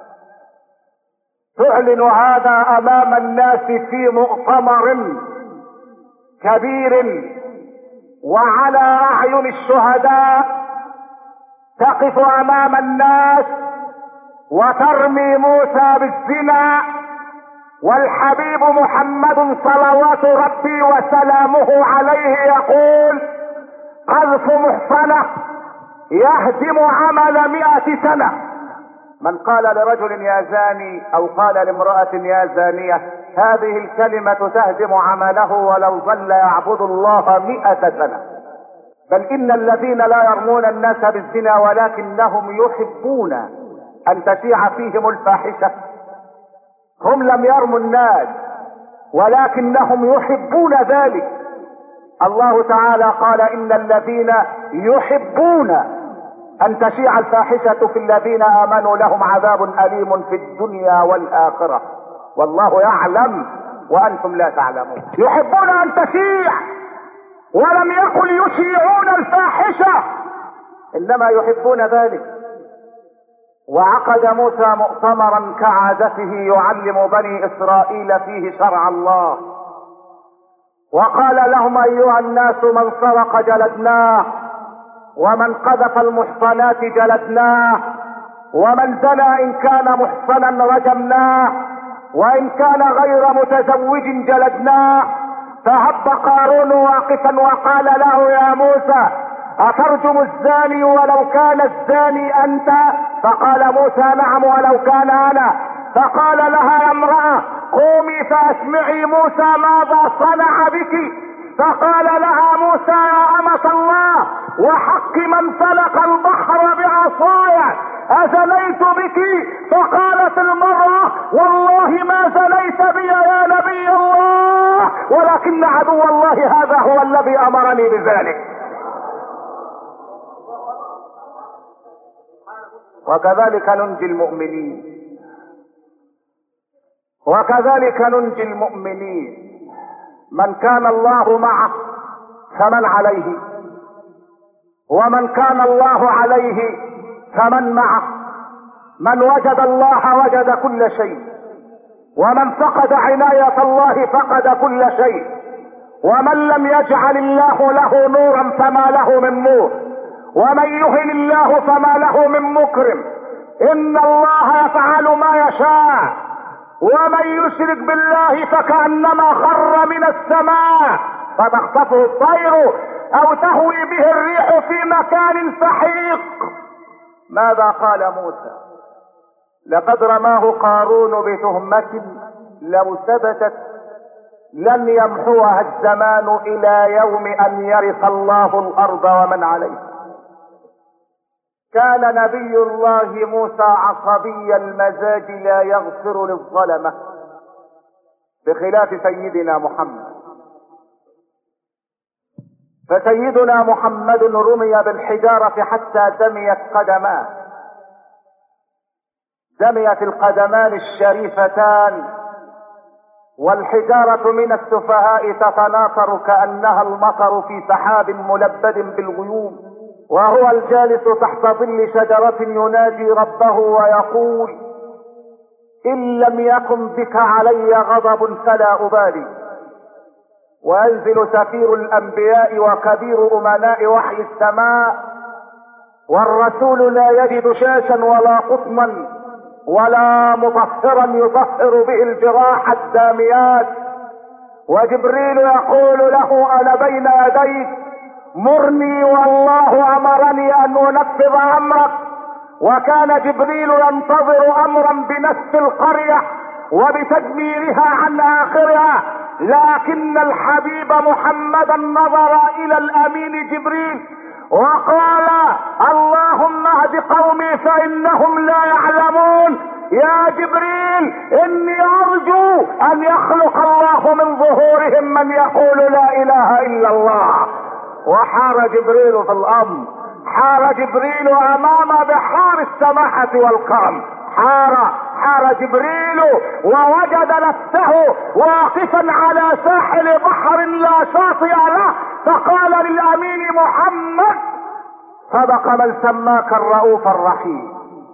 تعلن هذا امام الناس في مؤتمر كبير وعلى اعين الشهداء، تقف امام الناس وترمي موسى بالزنا. والحبيب محمد صلوات ربي وسلامه عليه يقول: قذف محصنة يهدم عمل مئة سنة. من قال لرجل يا زاني او قال لامرأة يا زانية، هذه الكلمة تهدم عمله ولو ظل يعبد الله مئة سنة. بل ان الذين لا يرمون الناس بالزنا ولكنهم يحبون ان تشيع فيهم الفاحشة، هم لم يرموا الناس ولكنهم يحبون ذلك. الله تعالى قال: ان الذين يحبون ان تشيع الفاحشة في الذين امنوا لهم عذاب اليم في الدنيا والاخرة، والله يعلم وانتم لا تعلمون. يحبون ان تشيع، ولم يقل يشيعون الفاحشة، انما يحبون ذلك. وعقد موسى مؤتمرا كعادته يعلم بني اسرائيل فيه شرع الله، وقال لهم: ايها الناس، من سرق جلدناه، ومن قذف المحصنات جلدناه، ومن زنى ان كان محصنا رجمناه، وان كان غير متزوج جلدناه. فهب قارون واقفا وقال له: يا موسى، اترجم الزاني ولو كان الزاني انت؟ فقال موسى: نعم ولو كان انا. فقال لها يا امرأة: قومي فاسمعي موسى ماذا صنع بك. فقال لها موسى يا أمة الله وحق من سلك البحر بعصاي أزنيت بك؟ فقالت المرأة والله ما زنيت بي يا نبي الله، ولكن عدو الله هذا هو الذي أمرني بذلك. وكذلك ننجي المؤمنين، وكذلك ننجي المؤمنين. من كان الله معه فمن عليه، ومن كان الله عليه فمن معه. من وجد الله وجد كل شيء، ومن فقد عناية الله فقد كل شيء، ومن لم يجعل الله له نورا فما له من نور، ومن يهن الله فما له من مكرم. إن الله يفعل ما يشاء، ومن يشرك بالله فكأنما خر من السماء فتخطفه الطير أو تهوي به الريح في مكان سحيق. ماذا قال موسى؟ لقد رماه قارون بتهمة لو ثبتت لن يمحوها الزمان إلى يوم أن يرث الله الأرض ومن عليها. كان نبي الله موسى عصبي المزاج لا يغفر للظلمة، بخلاف سيدنا محمد. فسيدنا محمد رمي بالحجارة حتى دميت قدماه، دميت القدمان الشريفتان، والحجارة من السفهاء تتناثر كأنها المطر في سحاب ملبد بالغيوم، وهو الجالس تحت ظل شجرة يناجي ربه ويقول إن لم يكن بك علي غضب فلا أبالي. وينزل سفير الأنبياء وكبير أمناء وحي السماء، والرسول لا يجد شاشا ولا قطنا ولا مطهرا يطهر به الجراح الداميات، وجبريل يقول له أنا بين يديك مرني والله أمرني أن أنفذ أمرك. وكان جبريل ينتظر أمرا بنسف القرية وبتدميرها عن آخرها، لكن الحبيب محمدا نظر إلى الأمين جبريل وقال اللهم اهد قومي فإنهم لا يعلمون. يا جبريل إني أرجو أن يخلق الله من ظهورهم من يقول لا إله إلا الله. وحار جبريل في الأمر، حار جبريل أمام بحار السماحة والكرم، حار حار جبريل ووجد نفسه واقفا على ساحل بحر لا شاطئ له، فقال للأمين محمد صدق من سماك الرؤوف الرحيم.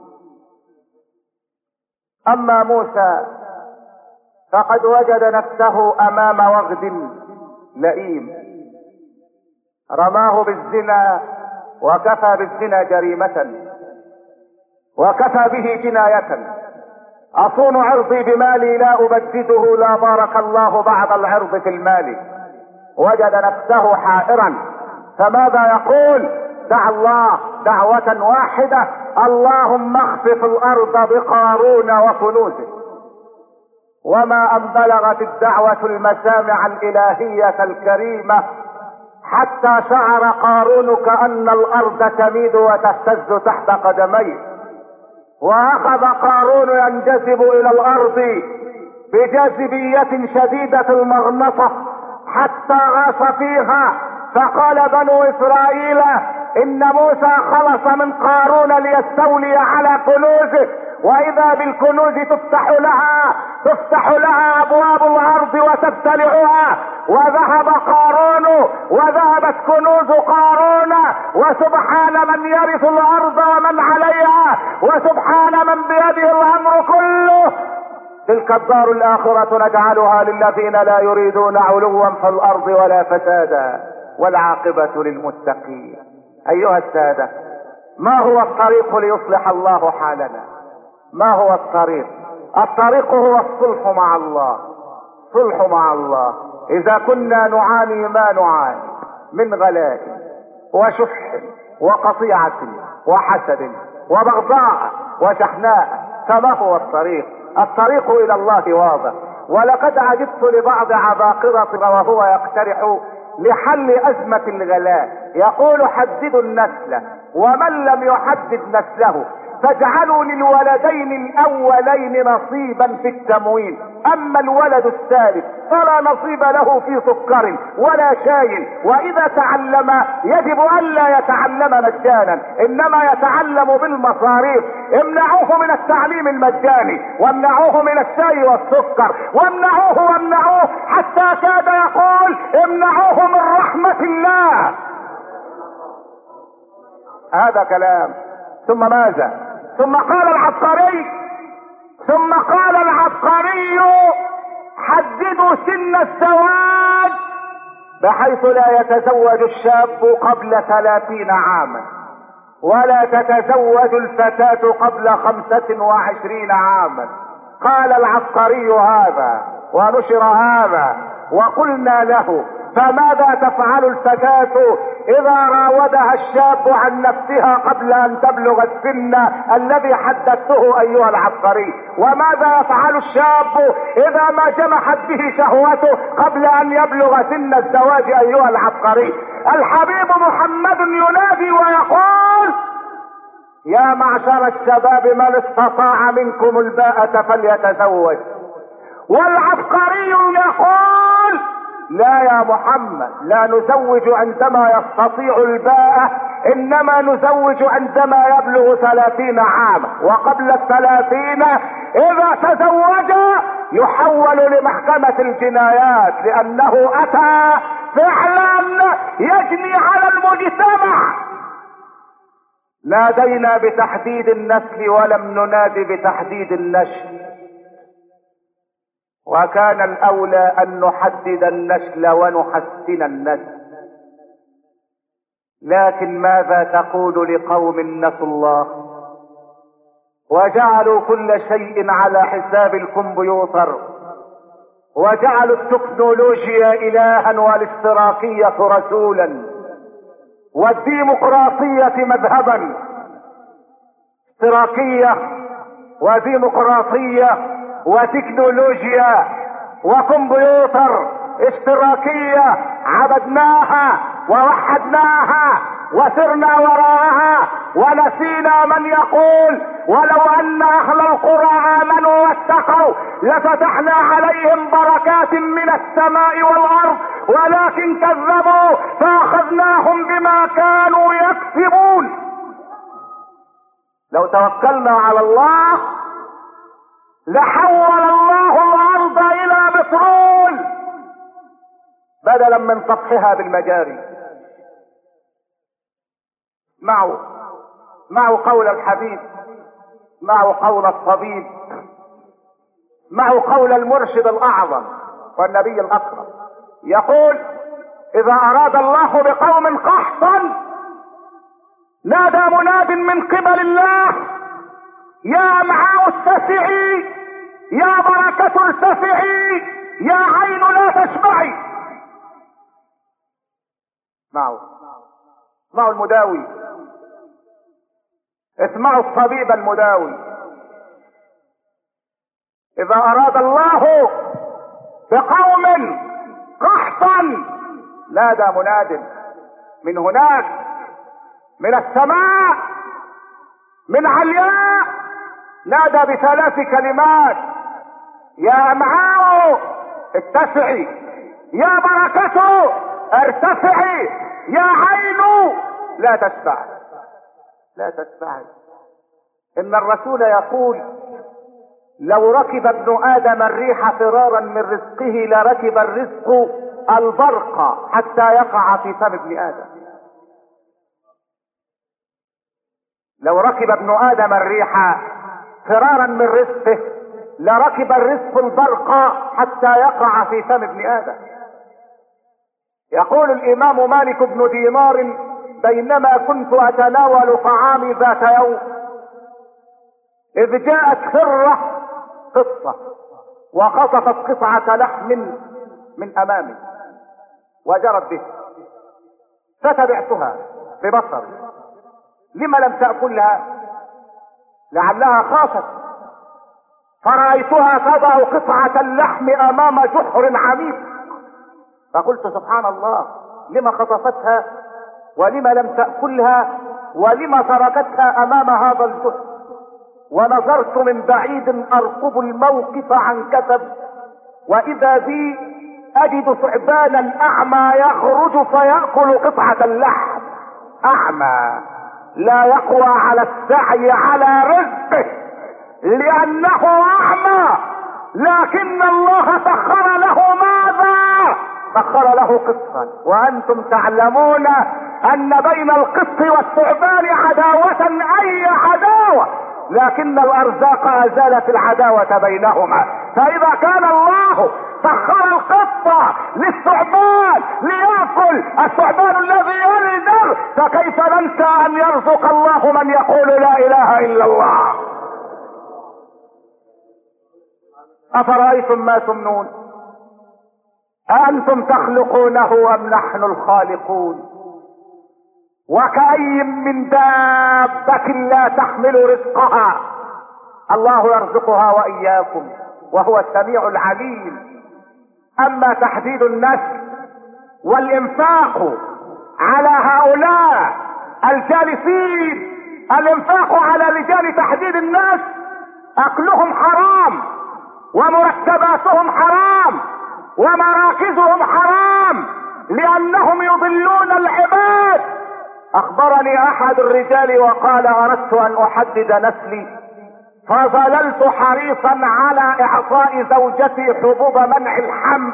أما موسى فقد وجد نفسه أمام وغد لئيم، رماه بالزنا وكفى بالزنا جريمة وكفى به جناية. أصون عرضي بمالي لا أبدده، لا بارك الله بعد العرض في المال. وجد نفسه حائرا، فماذا يقول؟ دعا الله دعوة واحدة، اللهم اخسف الأرض بقارون وكنوزه. وما أن بلغت الدعوة المسامع الإلهية الكريمة حتى شعر قارون كأن الأرض تميد وتهتز تحت قدميه، وأخذ قارون ينجذب إلى الأرض بجاذبية شديدة المغنطة حتى غاص فيها. فقال بنو إسرائيل إن موسى خلص من قارون ليستولي على كنوزه، وإذا بالكنوز تفتح لها تفتح لها أبواب الأرض وتبتلعها. وذهب قارون وذهبت كنوز قارون، وسبحان من يرث الأرض ومن عليها، وسبحان من بيده الأمر كله. تلك الدار الآخرة نجعلها للذين لا يريدون علوا في الأرض ولا فسادا والعاقبة للمتقين. أيها السادة، ما هو الطريق ليصلح الله حالنا؟ ما هو الطريق؟ الطريق هو الصلح مع الله، صلح مع الله. إذا كنا نعاني ما نعاني من غلاء وشح وقطيعة وحسد وبغضاء وشحناء، فما هو الطريق؟ الطريق إلى الله واضح. ولقد عجبت لبعض عباقرة وهو يقترح لحل أزمة الغلاء، يقول حددوا النسل، ومن لم يحدد نسله فاجعلوا للولدين الأولين نصيبا في التموين، أما الولد الثالث فلا نصيب له في سكر ولا شاي، وإذا تعلم يجب ألا يتعلم مجانا، إنما يتعلم بالمصاريف. امنعوه من التعليم المجاني، وامنعوه من الشاي والسكر، وامنعوه وامنعوه حتى كاد يقول امنعوه من رحمة الله. هذا كلام. ثم ماذا؟ ثم قال العبقري ثم قال العبقري حددوا سن الزواج بحيث لا يتزوج الشاب قبل ثلاثين عاما، ولا تتزوج الفتاة قبل خمسة وعشرين عاما. قال العبقري هذا ونشر هذا، وقلنا له فماذا تفعل الفتاة اذا راودها الشاب عن نفسها قبل ان تبلغ السن الذي حددته ايها العبقري؟ وماذا يفعل الشاب اذا ما جمحت به شهوته قبل ان يبلغ سن الزواج ايها العبقري؟ الحبيب محمد ينادي ويقول يا معشر الشباب من استطاع منكم الباءة فليتزوج. والعبقري يقول لا يا محمد، لا نزوج عندما يستطيع الباءة، انما نزوج عندما يبلغ ثلاثين عاما، وقبل الثلاثين اذا تزوج يحول لمحكمة الجنايات، لانه اتى فعلا يجني على المجتمع. نادينا بتحديد النسل ولم ننادي بتحديد النشل، وكان الاولى ان نحدد النسل ونحسن النسل. لكن ماذا تقول لقوم نسوا الله وجعلوا كل شيء على حساب الكمبيوتر، وجعلوا التكنولوجيا الها والاشتراكية رسولا والديمقراطية مذهبا؟ اشتراكية وديمقراطية وتكنولوجيا وكمبيوتر. اشتراكية عبدناها ووحدناها وسرنا وراءها ونسينا من يقول ولو ان اهل القرى امنوا واتقوا لفتحنا عليهم بركات من السماء والارض، ولكن كذبوا فاخذناهم بما كانوا يكسبون. لو توكلنا على الله لحول الله الارض الى بترول بدلا من سطحها بالمجاري. معه معه قول الحبيب، معه قول الطبيب، معه قول المرشد الاعظم والنبي الاكرم، يقول اذا اراد الله بقوم قحطا نادى مناد من قبل الله يا امعاء اتسعي، يا بركة ارتفعي، يا عين لا تشبعي. معه اسمعوا المداوي، اسمعوا الطبيب المداوي. اذا اراد الله بقوم قحطا نادى مناد من هناك من السماء من علياء، نادى بثلاث كلمات: يا امعاء اتسعي، يا بركة ارتفعي، يا عين لا تشبع لا تشبعي. ان الرسول يقول لو ركب ابن ادم الريح فرارا من رزقه لركب الرزق البرق حتى يقع في فم ابن ادم. لو ركب ابن ادم الريح فرارا من رزقه لركب الرزق البرق حتى يقع في فم ابن ادم. يقول الامام مالك بن دينار: بينما كنت اتناول طعامي ذات يوم اذ جاءت هرة قصة وخطفت قطعة لحم من امامي وجرت به، فتبعتها ببصري. لما لم تأكلها؟ لعلها خافت فرأيتها تضع قطعة اللحم امام جحر عميق، فقلت سبحان الله، لما خطفتها ولما لم تأكلها ولما تركتها امام هذا الجحر؟ ونظرت من بعيد ارقب الموقف عن كثب، واذا بي اجد ثعبانا اعمى يخرج فيأكل قطعة اللحم. اعمى لا يقوى على السعي على رزقه لانه اعمى، لكن الله سخر له ماذا؟ سخر له قسطا. وانتم تعلمون ان بين القسط والثعبان عداوة، اي عداوة، لكن الارزاق ازالت العداوة بينهما. فاذا كان الله سخر القطة للثعبان ليأكل الثعبان الذي يلدغ، فكيف ننسى ان يرزق الله من يقول لا اله الا الله؟ افرأيتم ما تمنون أأنتم تخلقونه ام نحن الخالقون؟ وكأي من دابة لا تحمل رزقها الله يرزقها وإياكم وهو السميع العليم. اما تحديد النسل والانفاق على هؤلاء الجالسين، الانفاق على رجال تحديد النسل، اكلهم حرام ومرتباتهم حرام ومراكزهم حرام لانهم يضلون العباد. اخبرني احد الرجال وقال اردت ان احدد نسلي فظللت حريصا على اعطاء زوجتي حبوب منع الحمل،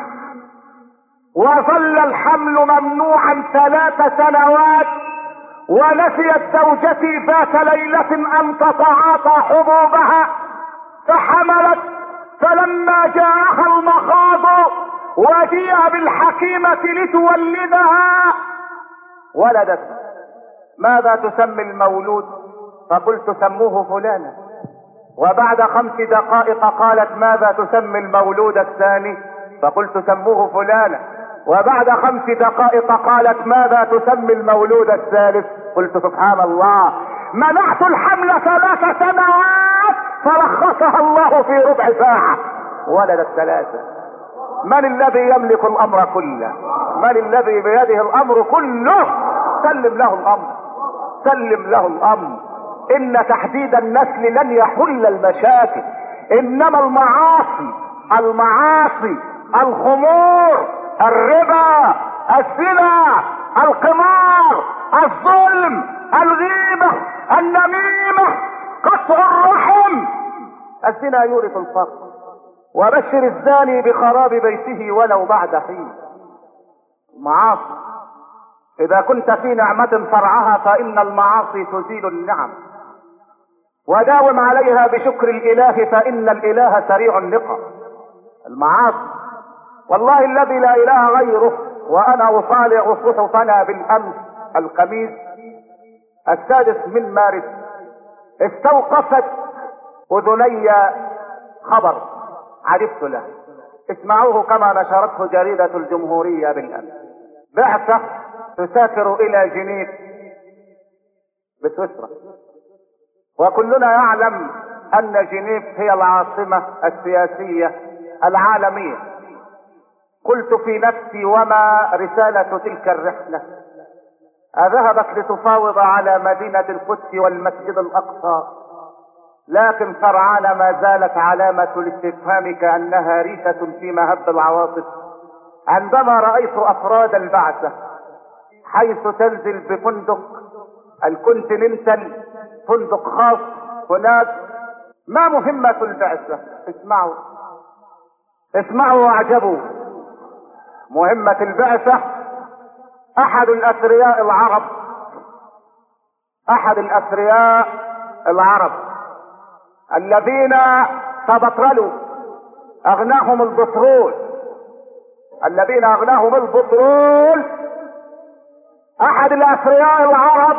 وظل الحمل ممنوعا ثلاث سنوات، ونسيت زوجتي ذات ليلة ان تتعاطى حبوبها فحملت، فلما جاءها المخاض وجيء بالحكيمة لتولدها ولدت. ماذا تسمي المولود؟ فقلت سموه فلانا. وبعد خمس دقائق قالت ماذا تسمي المولود الثاني؟ فقلت سموه فلانا. وبعد خمس دقائق قالت ماذا تسمي المولود الثالث؟ قلت سبحان الله، منعت الحمل ثلاث سنوات فرخصها الله في ربع ساعة ولدت ثلاثة. من الذي يملك الامر كله؟ من الذي بيده الامر كله؟ سلم له الامر، سلم له الامر. ان تحديد النسل لن يحل المشاكل، انما المعاصي المعاصي الخمور، الربا، الزنا، القمار، الظلم، الغيبة، النميمة، قطع الرحم. الزنا يورث الفقر، وبشر الزاني بخراب بيته ولو بعد حين. معاصي، اذا كنت في نعمة فرعها فان المعاصي تزيل النعم، وداوم عليها بشكر الاله فان الاله سريع النقم. المعاصي والله الذي لا اله غيره، وانا اطالع صحفنا بالامس الخميس السادس من مارس استوقفت اذني خبر عرفت له، اسمعوه كما نشرته جريدة الجمهورية بالامس. بعثة تسافر الى جنيف بسويسرا، وكلنا يعلم ان جنيف هي العاصمة السياسية العالمية. قلت في نفسي وما رسالة تلك الرحلة؟ اذهبت لتفاوض على مدينة القدس والمسجد الاقصى، لكن سرعان ما زالت علامة الاستفهام كأنها ريشة في مهب العواصف عندما رأيت افراد البعثة حيث تنزل بفندق الكونتيننتال، فندق خاص هناك. ما مهمة البعثة؟ اسمعوا اسمعوا واعجبوا. مهمة البعثة احد الاثرياء العرب احد الاثرياء العرب الذين تبطرلوا اغناهم البترول الذين اغناهم البترول احد الاثرياء العرب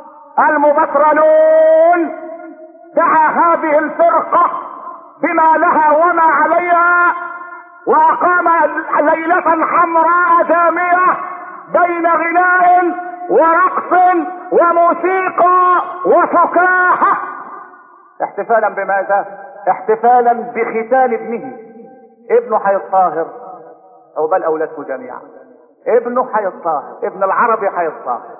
المبترلون دعا هذه الفرقة بما لها وما عليها، واقام ليلة حمراء دامية بين غناء ورقص وموسيقى وفكاهة. احتفالا بماذا؟ احتفالا بختان ابنه. ابنه هيتطهر او بل اولاده جميعا، ابنه هيتطهر، ابن العربي هيتطهر.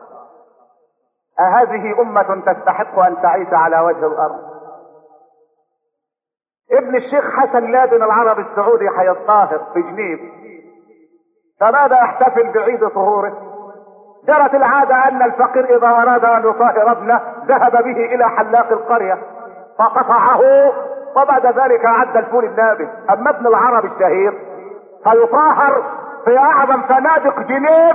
أهذه أمة تستحق أن تعيش على وجه الأرض؟ ابن الشيخ حسن لادن العربي السعودي هيتطهر في جنيف، فماذا يحتفل بعيد طهوره؟ جرت العادة أن الفقير إذا أراد أن يطهر ابنه ذهب به إلى حلاق القرية فقطعه، وبعد ذلك عد الفول النابت. أما ابن العربي الشهير فيطهر في أعظم فنادق جنيف،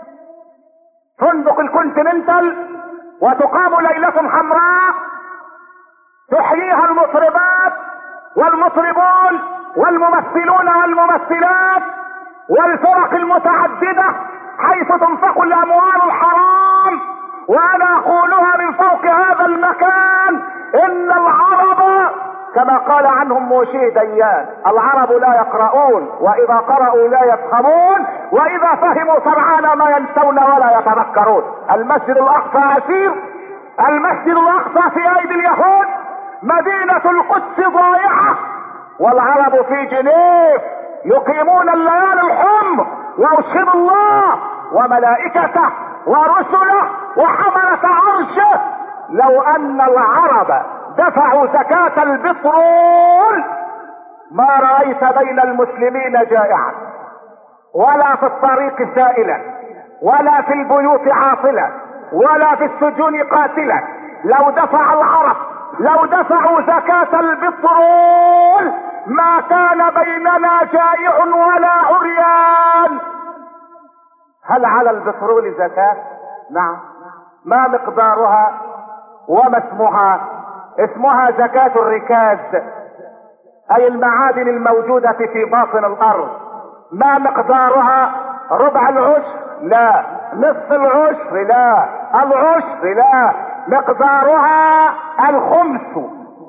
فندق الكونتيننتال، وتقام ليلة حمراء تحييها المطربات والمطربون والممثلون والممثلات والفرق المتعددة، حيث تنفق الأموال الحرام. وأنا أقولها من فوق هذا المكان، إن العرب كما قال عنهم موشيه ديان: العرب لا يقرؤون، وإذا قرأوا لا يفهمون، وإذا فهموا سرعان ما ينسون ولا يتذكرون. المسجد الأقصى أسير، المسجد الأقصى في أيدي اليهود، مدينة القدس ضائعة، والعرب في جنيف يقيمون الليالي الحمر، وأشهد الله وملائكته ورسله وحملة عرشه لو أن العرب دفعوا زكاة البترول ما رأيت بين المسلمين جائعا، ولا في الطريق سائلا، ولا في البيوت عاطلا، ولا في السجون قاتلا. لو دفع العرب لو دفعوا زكاة البترول ما كان بيننا جائع ولا عريان. هل على البترول زكاة؟ نعم. ما مقدارها وما اسمها؟ اسمها زكاة الركاز، اي المعادن الموجودة في باطن الارض. ما مقدارها؟ ربع العشر؟ لا. نصف العشر؟ لا. العشر؟ لا. مقدارها الخمس.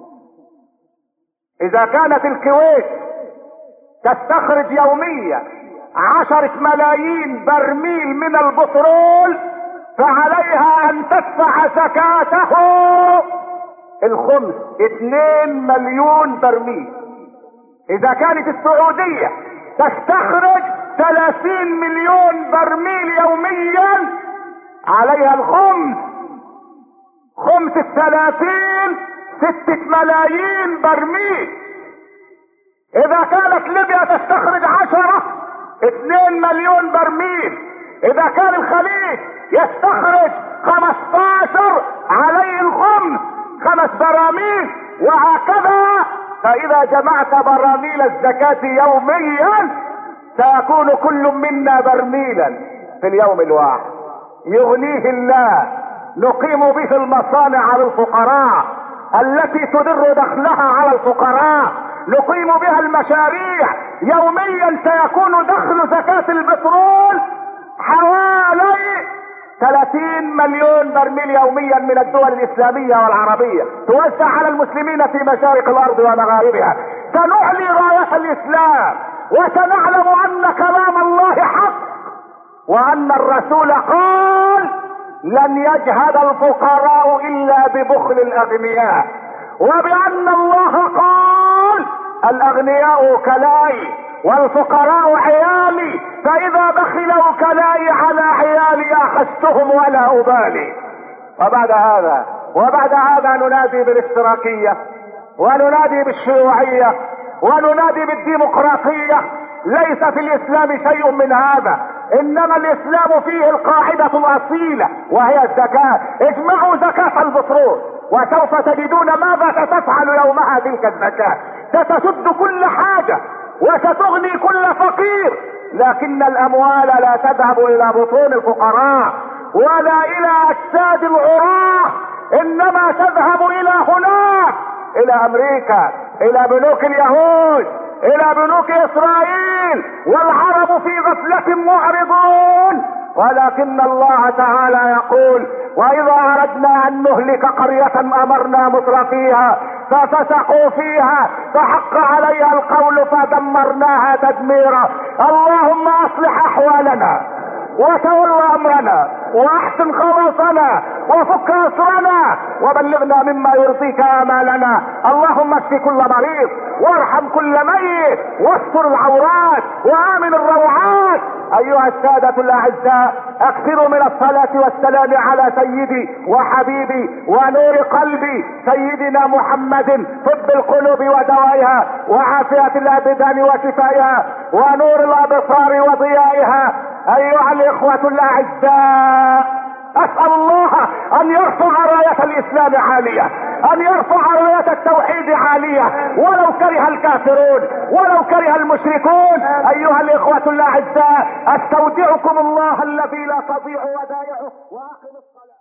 اذا كانت الكويت تستخرج يوميا عشرة ملايين برميل من البترول، فعليها ان تدفع زكاته الخمس، اثنين مليون برميل. اذا كانت السعودية تستخرج ثلاثين مليون برميل يوميا، عليها الخمس، خمس الثلاثين ستة ملايين برميل. اذا كانت ليبيا تستخرج عشرة، اثنين مليون برميل. اذا كان الخليج يستخرج خمستاشر، عليه الخمس، خمس براميل، وهكذا. فاذا جمعت براميل الزكاة يوميا سيكون كل منا برميلا في اليوم الواحد، يغنيه الله. نقيم به المصانع للفقراء التي تدر دخلها على الفقراء، نقيم بها المشاريع. يوميا سيكون دخل زكاة البترول حوالي ثلاثين مليون برميل يوميا من الدول الاسلامية والعربية، توزع على المسلمين في مشارق الارض ومغاربها. سنعلي راية الاسلام، وسنعلم ان كلام الله حق، وان الرسول قال: لن يجهد الفقراء الا ببخل الاغنياء، وبان الله قال: الاغنياء كلاي والفقراء عيالي، فاذا بخلوا كلاي على عيالي اخذتهم ولا ابالي. وبعد هذا وبعد هذا ننادي بالاشتراكية، وننادي بالشيوعية، وننادي بالديمقراطية. ليس في الاسلام شيء من هذا، انما الاسلام فيه القاعدة الاصيلة وهي الزكاة. اجمعوا زكاة البترول وسوف تجدون ماذا ستفعل يومها تلك الزكاة. ستسد كل حاجة وستغني كل فقير، لكن الاموال لا تذهب الى بطون الفقراء ولا الى اجساد العراة، انما تذهب الى هناك، الى امريكا، الى بنوك اليهود، الى بنوك اسرائيل، والعرب في غفلة معرضون. ولكن الله تعالى يقول: واذا اردنا ان نهلك قرية امرنا مترفيها ففسقوا فيها فحق عليها القول فدمرناها تدميرا. اللهم اصلح احوالنا وتول امرنا واحسن خلاصنا وفك اسرنا وبلغنا مما يرضيك امالنا. اللهم اشف كل مريض وارحم كل ميت واستر العورات وامن الروعات. ايها السادة الاعزاء، اكثروا من الصلاة والسلام على سيدي وحبيبي ونور قلبي سيدنا محمد، طب القلوب ودوائها وعافية الابدان وشفائها ونور الابصار وضيائها. ايها الاخوة الاعزاء، اسأل الله ان يرفع راية الاسلام عالية، ان يرفع راية التوحيد عالية، ولو كره الكافرون ولو كره المشركون. ايها الاخوة الاعزاء، استودعكم الله الذي لا تضيع ودائعه واقم الصلاة.